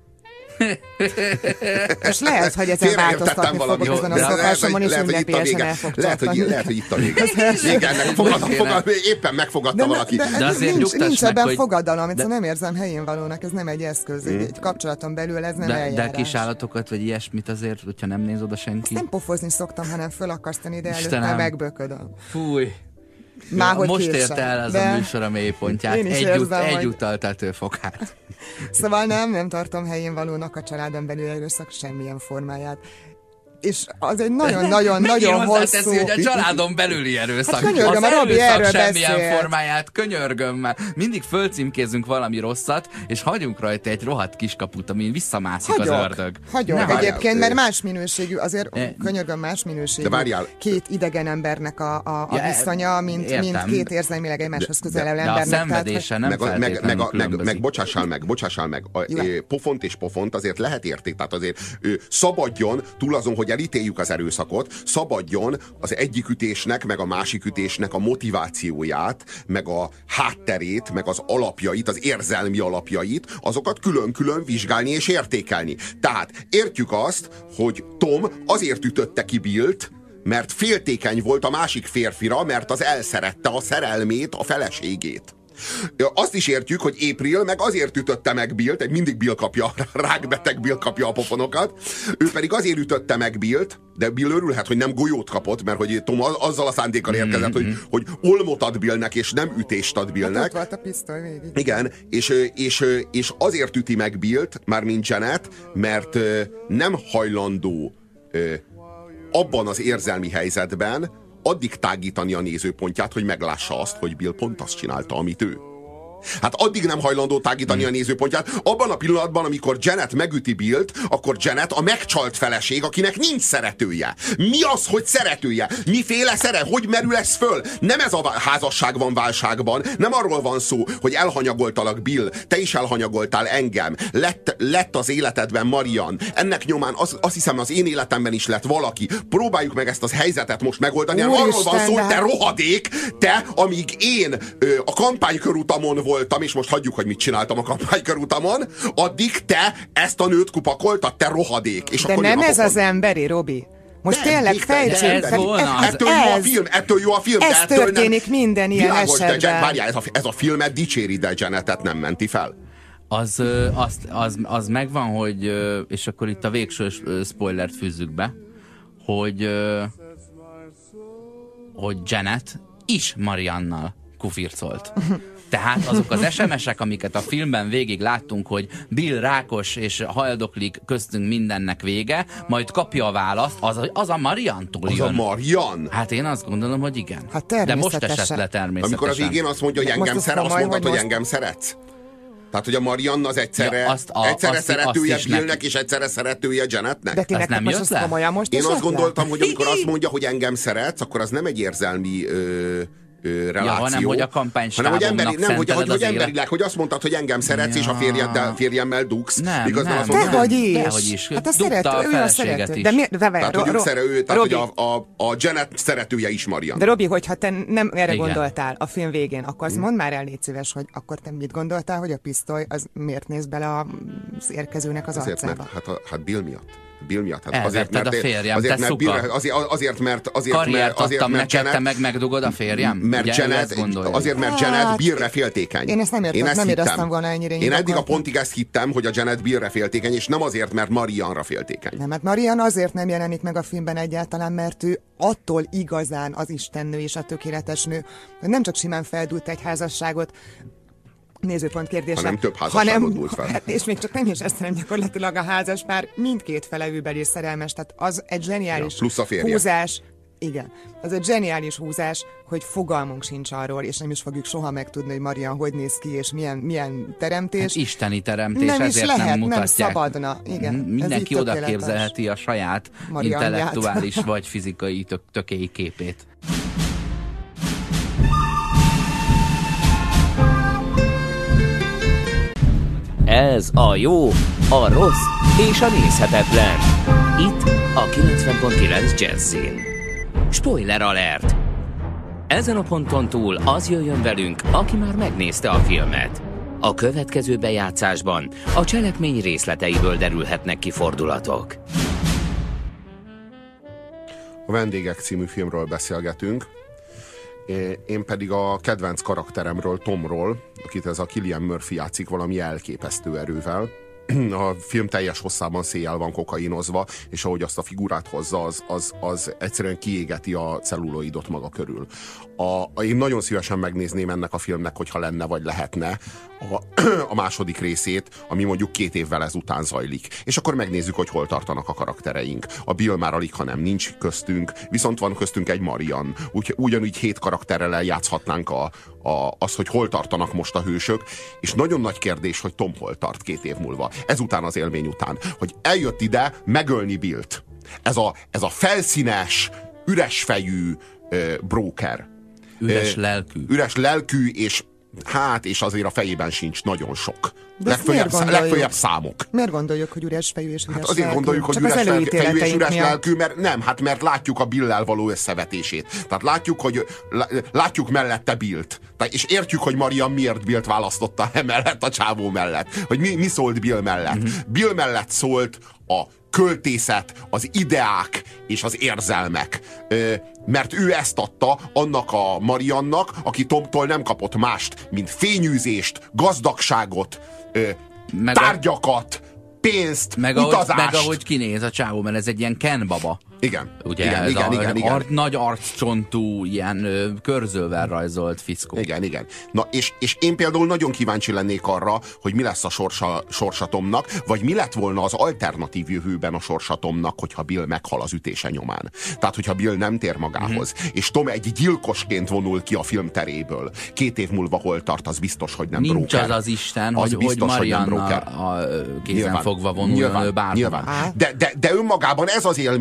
És lehet, hogy ezen változtatni fogok ezen a szokásomon, és ünnepélyesen el fog lehet, hogy, lehet, hogy itt a vége. Vége ennek fogadom, fogadom, éppen megfogadta de, valaki. De, de, de azért nincs, nincs meg, ebben hogy... fogadalom, de... nem érzem helyén valónak, ez nem egy eszköz, hmm. egy kapcsolaton belül ez nem de, eljárás. De kis állatokat, vagy ilyesmit azért, hogyha nem néz oda senki. Ezt nem pofozni szoktam, hanem fölakasztani, de előtte megböködöm. Fúj. Már ja, most késem, ért el ez de... a műsor a mélypontját. Egy, érzem, ut- egy hogy... utaltetőfokát. Szóval nem, nem tartom helyén valónak a családon belül erőszak semmilyen formáját. És az egy nagyon-nagyon-nagyon hosszú... hogy a családon belüli erőszak. Hát könyörgöm, az a Robi erről semmilyen beszélt. formáját, könyörgöm már. Mindig fölcímkézzünk valami rosszat, és hagyunk rajta egy rohadt kiskaput, amin visszamászik hagyok, az ördög. Hagyok, ne, egyébként, mert más minőségű, azért e, könyörgöm, más minőségű két idegen embernek a, a, a ja, viszonya, mint, mint két érzelmileg egymáshoz közelebb embernek. De a szenvedése nem feltétlenül különbözik. Meg bocsássál meg, bocsássál meg, pofont és pofont azért lehet érték, tehát azért szabadjon túl azon, hogy elítéljük az erőszakot, szabadjon az egyik ütésnek, meg a másik ütésnek a motivációját, meg a hátterét, meg az alapjait, az érzelmi alapjait, azokat külön-külön vizsgálni és értékelni. Tehát értjük azt, hogy Tom azért ütötte ki Billt, mert féltékeny volt a másik férfira, mert az elszerette a szerelmét, a feleségét. Azt is értjük, hogy April meg azért ütötte meg Billt, egy mindig Bill kapja, rákbeteg Bill kapja a pofonokat, ő pedig azért ütötte meg Billt, de Bill örülhet, hogy nem golyót kapott, mert hogy Tom azzal a szándékkal érkezett, mm-hmm. hogy, hogy olmot ad Billnek, és nem ütést ad Billnek. Hát volt a pisztoly végig. Igen, és, és, és azért üti meg Billt, mármint Janet, mert nem hajlandó abban az érzelmi helyzetben addig tágítani a nézőpontját, hogy meglássa azt, hogy Bill pont azt csinálta, amit ő. Hát addig nem hajlandó tágítani hmm. a nézőpontját. Abban a pillanatban, amikor Janet megüti Billt, akkor Janet a megcsalt feleség, akinek nincs szeretője. Mi az, hogy szeretője? Miféle szere? Hogy merül ez föl? Nem ez a házasság van válságban. Nem arról van szó, hogy elhanyagoltalak, Bill. Te is elhanyagoltál engem. Lett, lett az életedben Marian. Ennek nyomán az, azt hiszem, az én életemben is lett valaki. Próbáljuk meg ezt a helyzetet most megoldani. Nem arról van szó, hogy te rohadék, te, amíg én ö, a kampánykörútamon voltam, és most hagyjuk, hogy mit csináltam a kampánykörútamon, addig te ezt a nőt kupakoltad, te rohadék. És de akkor nem ez az emberi, Robi. Most nem, tényleg fejtsünk. Ez, ez, ettől jó a film, ettől jó a film. Ez de történik nem, minden ilyen világos, esetben. Várjál, ez a, ez a filmet dicséri, de Janetet nem menti fel. Az, az, az, az megvan, hogy, és akkor itt a végső spoilert fűzzük be, hogy, hogy Janet is Mariannal kufircolt. Tehát azok az es em esek, amiket a filmben végig láttunk, hogy Bill rákos és haldoklik, köztünk mindennek vége, majd kapja a választ, az, az a Mariantól jön. Az a Marian? Hát én azt gondolom, hogy igen. Hát de most esett le természetesen. Amikor a végén azt mondja, hogy engem szeret, azt mondtad, hogy most... engem szeretsz? Tehát, hogy a Marian az egyszerre, ja, azt a, egyszerre azt, szeretője azt Billnek, és egyszerre szeretője Janetnek. De tényleg nem jött le? Most én azt gondoltam, le? hogy amikor azt mondja, hogy engem szeretsz, akkor az nem egy érzelmi... Ö, reláció, ja, hanem hogy a kampánystábomnak hanem, hogy emberi, nem, hogy, hogy, hogy emberileg, hogy azt mondtad, hogy engem szeretsz, ja. és a férjeddel, férjemmel dugsz. Nem, nem, azt mondod, dehogy is. Dehogy is. Hát a szerető, ő a szerető. De mi, de tehát, hogy, ro, szerető, tehát hogy a, a, a Janet szeretője is Marian. De Robi, hogyha te nem erre igen. gondoltál a film végén, akkor azt hmm. mondd már el, légy szíves, hogy akkor te mit gondoltál, hogy a pisztoly az miért néz bele az érkezőnek az azért, arcába? Mert, hát, a, hát Bill miatt. Bill miatt. Hát azért, mert, a férjem, azért, te mert Bill, azért, azért, mert azért, karriert azért, adtam mert neked, Janet, te meg megdugod a férjem? Mert ugye, Janet, azért, mert Janet hát, Billre féltékeny. Én ezt nem értem, nem éreztem volna ennyire. Én eddig a pontig ezt hittem, hogy a Janet Billre féltékeny, és nem azért, mert Marianra féltékeny. Nem, hát Marian azért nem jelenik meg a filmben egyáltalán, mert ő attól igazán az istennő és a tökéletes nő, hogy nem csak simán feldúlt egy házasságot, nézőpont kérdése. Hanem több házasságot dúlt fel. Hát, és még csak nem is ezt, hanem gyakorlatilag a házaspár mindkét felevőben is szerelmes. Tehát az egy zseniális ja, plusz a húzás. Igen, ez egy zseniális húzás, hogy fogalmunk sincs arról, és nem is fogjuk soha megtudni, hogy Marian hogy néz ki, és milyen, milyen teremtés. Hát isteni teremtés, nem ezért lehet, nem mutatják. Nem szabadna. Igen, mindenki oda képzelheti a saját Marianját. Intellektuális vagy fizikai tök, tökéi képét. Ez a jó, a rossz és a nézhetetlen. Itt a kilencven pont kilenc Jazzin. Spoiler alert! Ezen a ponton túl az jöjjön velünk, aki már megnézte a filmet. A következő bejátszásban a cselekmény részleteiből derülhetnek ki fordulatok. A Vendégek című filmről beszélgetünk. Én pedig a kedvenc karakteremről, Tomról, akit ez a Cillian Murphy játszik valami elképesztő erővel. A film teljes hosszában széjjel van kokainozva, és ahogy azt a figurát hozza, az, az, az egyszerűen kiégeti a celluloidot maga körül. A, én nagyon szívesen megnézném ennek a filmnek, hogyha lenne vagy lehetne a, a második részét, ami mondjuk két évvel ezután zajlik. És akkor megnézzük, hogy hol tartanak a karaktereink. A Bill már alig, ha nem nincs köztünk, viszont van köztünk egy Marian. Úgy, ugyanúgy hét karakterrel eljátszhatnánk a, a, az, hogy hol tartanak most a hősök, és nagyon nagy kérdés, hogy Tom hol tart két év múlva. Ezután az élmény után. Hogy eljött ide megölni Billt. Ez a, ez a felszínes, üresfejű uh, broker. Üres lelkű. Üres lelkű, és hát, és azért a fejében sincs nagyon sok. Legfőjebb, legfőjebb számok. Miért gondoljuk, hogy üres fejű és üres hát azért lelkű? gondoljuk, hogy csak üres fejű és üres miatt. lelkű, mert nem, hát mert látjuk a Bill-lel való összevetését. Tehát látjuk, hogy látjuk mellette Billt. És értjük, hogy Marian miért Billt választotta emellett a csávó mellett. Hogy mi, mi szólt Bill mellett. Mm-hmm. Bill mellett szólt a költészet, az ideák és az érzelmek. Ö, mert ő ezt adta annak a Mariannak, aki Tomtól nem kapott mást, mint fényűzést, gazdagságot, ö, tárgyakat, pénzt, meg utazást. Ahogy, meg ahogy kinéz a csávó, mert ez egy ilyen Ken baba. Igen, ugye igen, ez igen, a igen, igen. Art, nagy arccsontú, ilyen ö, körzővel rajzolt fiszkó. Igen, igen. Na, és, és én például nagyon kíváncsi lennék arra, hogy mi lesz a sorsa, sorsatomnak, vagy mi lett volna az alternatív jövőben a sorsatomnak, hogyha Bill meghal az ütése nyomán. Tehát, hogyha Bill nem tér magához, mm-hmm. és Tom egy gyilkosként vonul ki a film teréből. Két év múlva hol tart, az biztos, hogy nem Nincs broker. Nincs az az Isten, az hogy, biztos, hogy Marianna a kézen nyilván, fogva vonul nyilván, bárhol. nyilván. De, de, de önmagában ez az élmény mennyire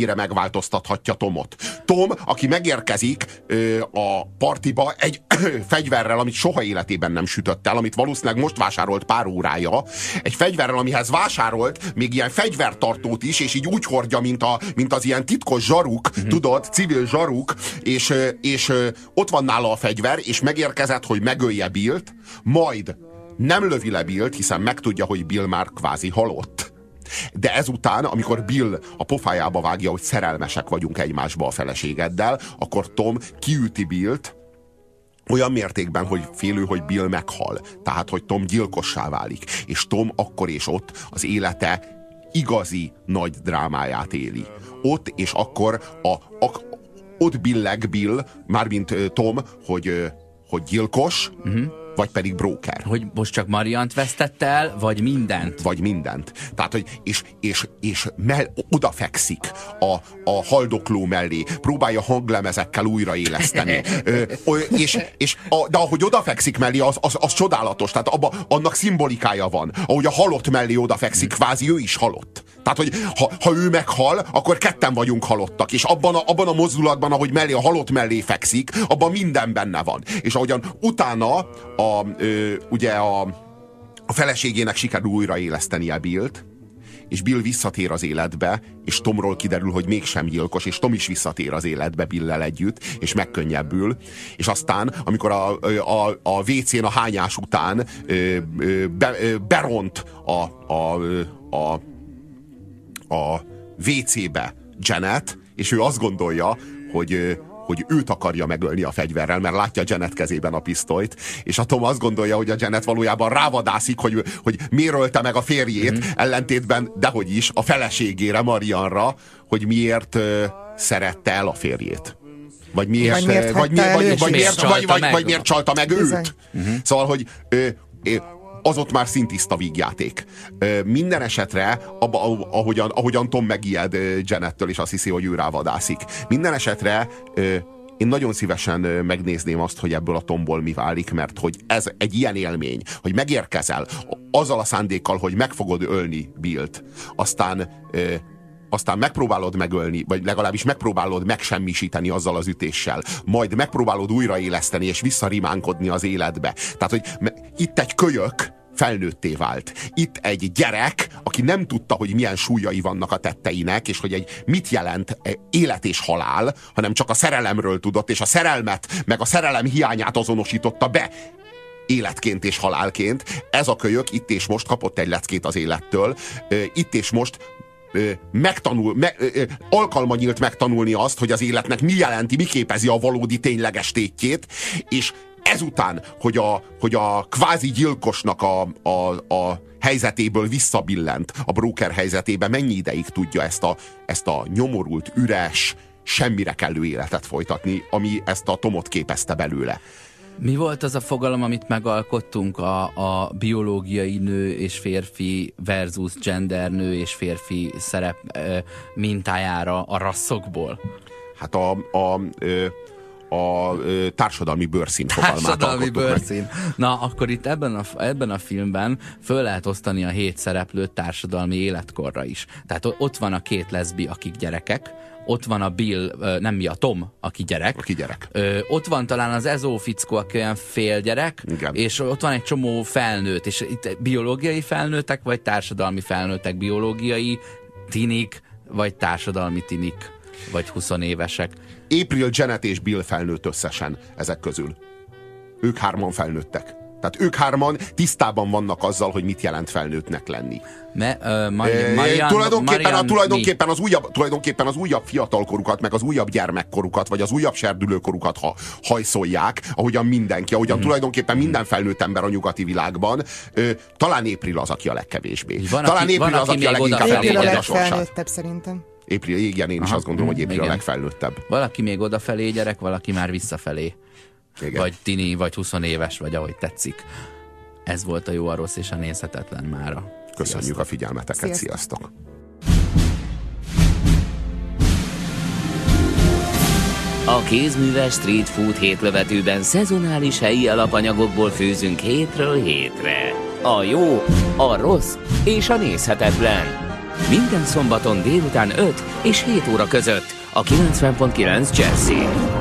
ennyire megváltoztathatja Tomot. Tom, aki megérkezik ö, a partiba egy fegyverrel, amit soha életében nem sütött el, amit valószínűleg most vásárolt pár órája, egy fegyverrel, amihez vásárolt még ilyen fegyvertartót is, és így úgy hordja, mint, a, mint az ilyen titkos zsaruk, mm-hmm. tudod, civil zsaruk, és, és ott van nála a fegyver, és megérkezett, hogy megölje Billt, majd nem lövi le Billt, hiszen megtudja, hogy Bill már kvázi halott. De ezután, amikor Bill a pofájába vágja, hogy szerelmesek vagyunk egymásba a feleségeddel, akkor Tom kiüti Billt olyan mértékben, hogy félő, hogy Bill meghal. Tehát, hogy Tom gyilkossá válik. És Tom akkor és ott az élete igazi nagy drámáját éli. Ott és akkor a, a, ott billeg Bill, mármint Tom, hogy, hogy gyilkos, uh-huh. vagy pedig broker. Hogy most csak Mariant vesztett el, vagy mindent? Vagy mindent. Tehát, hogy és, és, és mell, odafekszik a, a haldokló mellé, próbálja hanglemezekkel újraéleszteni. Ö, és, és a, de ahogy odafekszik mellé, az, az, az csodálatos. Tehát abba, annak szimbolikája van. Ahogy a halott mellé odafekszik, kvázi ő is halott. Tehát, hogy ha, ha ő meghal, akkor ketten vagyunk halottak. És abban a, abban a mozdulatban, ahogy mellé, a halott mellé fekszik, abban minden benne van. És ahogyan utána a, ö, ugye a, a feleségének sikerül újraélesztenie Billt, és Bill visszatér az életbe, és Tomról kiderül, hogy mégsem gyilkos, és Tom is visszatér az életbe Bill-lel együtt, és megkönnyebbül. És aztán, amikor a, a, a vé cén a hányás után ö, ö, be, ö, beront a, a, a a vé cébe Janet, és ő azt gondolja, hogy, hogy őt akarja megölni a fegyverrel, mert látja Janet kezében a pisztolyt, és a Tom azt gondolja, hogy a Janet valójában rávadászik, hogy, hogy miért ölte meg a férjét, mm-hmm. ellentétben, dehogy is, a feleségére, Marianra, hogy miért uh, szerette el a férjét. Vagy miért, vagy miért, vagy, vagy, vagy, vagy, miért, vagy, vagy, vagy miért csalta meg őt. Mm-hmm. Szóval, hogy uh, uh, az ott már szintiszta vígjáték. Minden esetre, abba, ahogyan, ahogyan Tom megijed Janettől, és azt hiszi, hogy ő rávadászik. Minden esetre én nagyon szívesen megnézném azt, hogy ebből a Tomból mi válik, mert hogy ez egy ilyen élmény, hogy megérkezel azzal a szándékkal, hogy meg fogod ölni Billt, aztán aztán megpróbálod megölni, vagy legalábbis megpróbálod megsemmisíteni azzal az ütéssel, majd megpróbálod újraéleszteni és visszarimánkodni az életbe. Tehát, hogy itt egy kölyök felnőtté vált. Itt egy gyerek, aki nem tudta, hogy milyen súlyai vannak a tetteinek, és hogy egy mit jelent élet és halál, hanem csak a szerelemről tudott, és a szerelmet, meg a szerelem hiányát azonosította be életként és halálként. Ez a kölyök itt és most kapott egy leckét az élettől, itt és most megtanul, me, alkalma nyílt megtanulni azt, hogy az életnek mi jelenti, mi képezi a valódi tényleges tétjét, és ezután, hogy a, hogy a kvázi gyilkosnak a, a, a helyzetéből visszabillent a broker helyzetébe, mennyi ideig tudja ezt a, ezt a nyomorult, üres, semmire kellő életet folytatni, ami ezt a Tomot képezte belőle. Mi volt az a fogalom, amit megalkottunk a, a biológiai nő és férfi versus gender nő és férfi szerep e, mintájára a rasszokból? Hát a, a, a, a társadalmi bőrszín fogalmát Társadalmi bőrszín. Na, akkor itt ebben a, ebben a filmben föl lehet osztani a hét szereplőt társadalmi életkorra is. Tehát ott van a két leszbi, akik gyerekek, ott van a Bill, nem mi, a Tom, aki gyerek. Aki gyerek. Ö, ott van talán az Ezó fickó, aki olyan félgyerek, igen. És ott van egy csomó felnőtt, és itt biológiai felnőttek, vagy társadalmi felnőttek, biológiai tinik, vagy társadalmi tinik, vagy huszonévesek. April, Janet és Bill felnőtt összesen ezek közül. Ők hárman felnőttek. Tehát ők hárman tisztában vannak azzal, hogy mit jelent felnőttnek lenni. Me, uh, Marian, Marian, tulajdonképpen, Marian, a, tulajdonképpen, az újabb, tulajdonképpen az újabb fiatalkorukat, meg az újabb gyermekkorukat, vagy az újabb serdülőkorukat ha, hajszolják, ahogyan mindenki, ahogyan mm. tulajdonképpen minden felnőtt ember a nyugati világban. Ö, talán April az, aki a legkevésbé. Van, talán aki, April van, az, aki a leginkább elfogadja a sorsát. Szerintem. April, igen, én is Aha, azt gondolom, hogy April igen. a legfelnőttebb. Valaki még odafelé gyerek, valaki már visszafelé. Igen. Vagy tini, vagy huszonéves, vagy ahogy tetszik. Ez volt a Jó, a rossz és a nézhetetlen mára. Köszönjük Sziasztok. A figyelmeteket, sziasztok! A kézműves street food hétlövetőben szezonális helyi alapanyagokból főzünk hétről hétre. A jó, a rossz és a nézhetetlen. Minden szombaton délután öt és hét óra között a kilencven pont kilenc Jazzyn.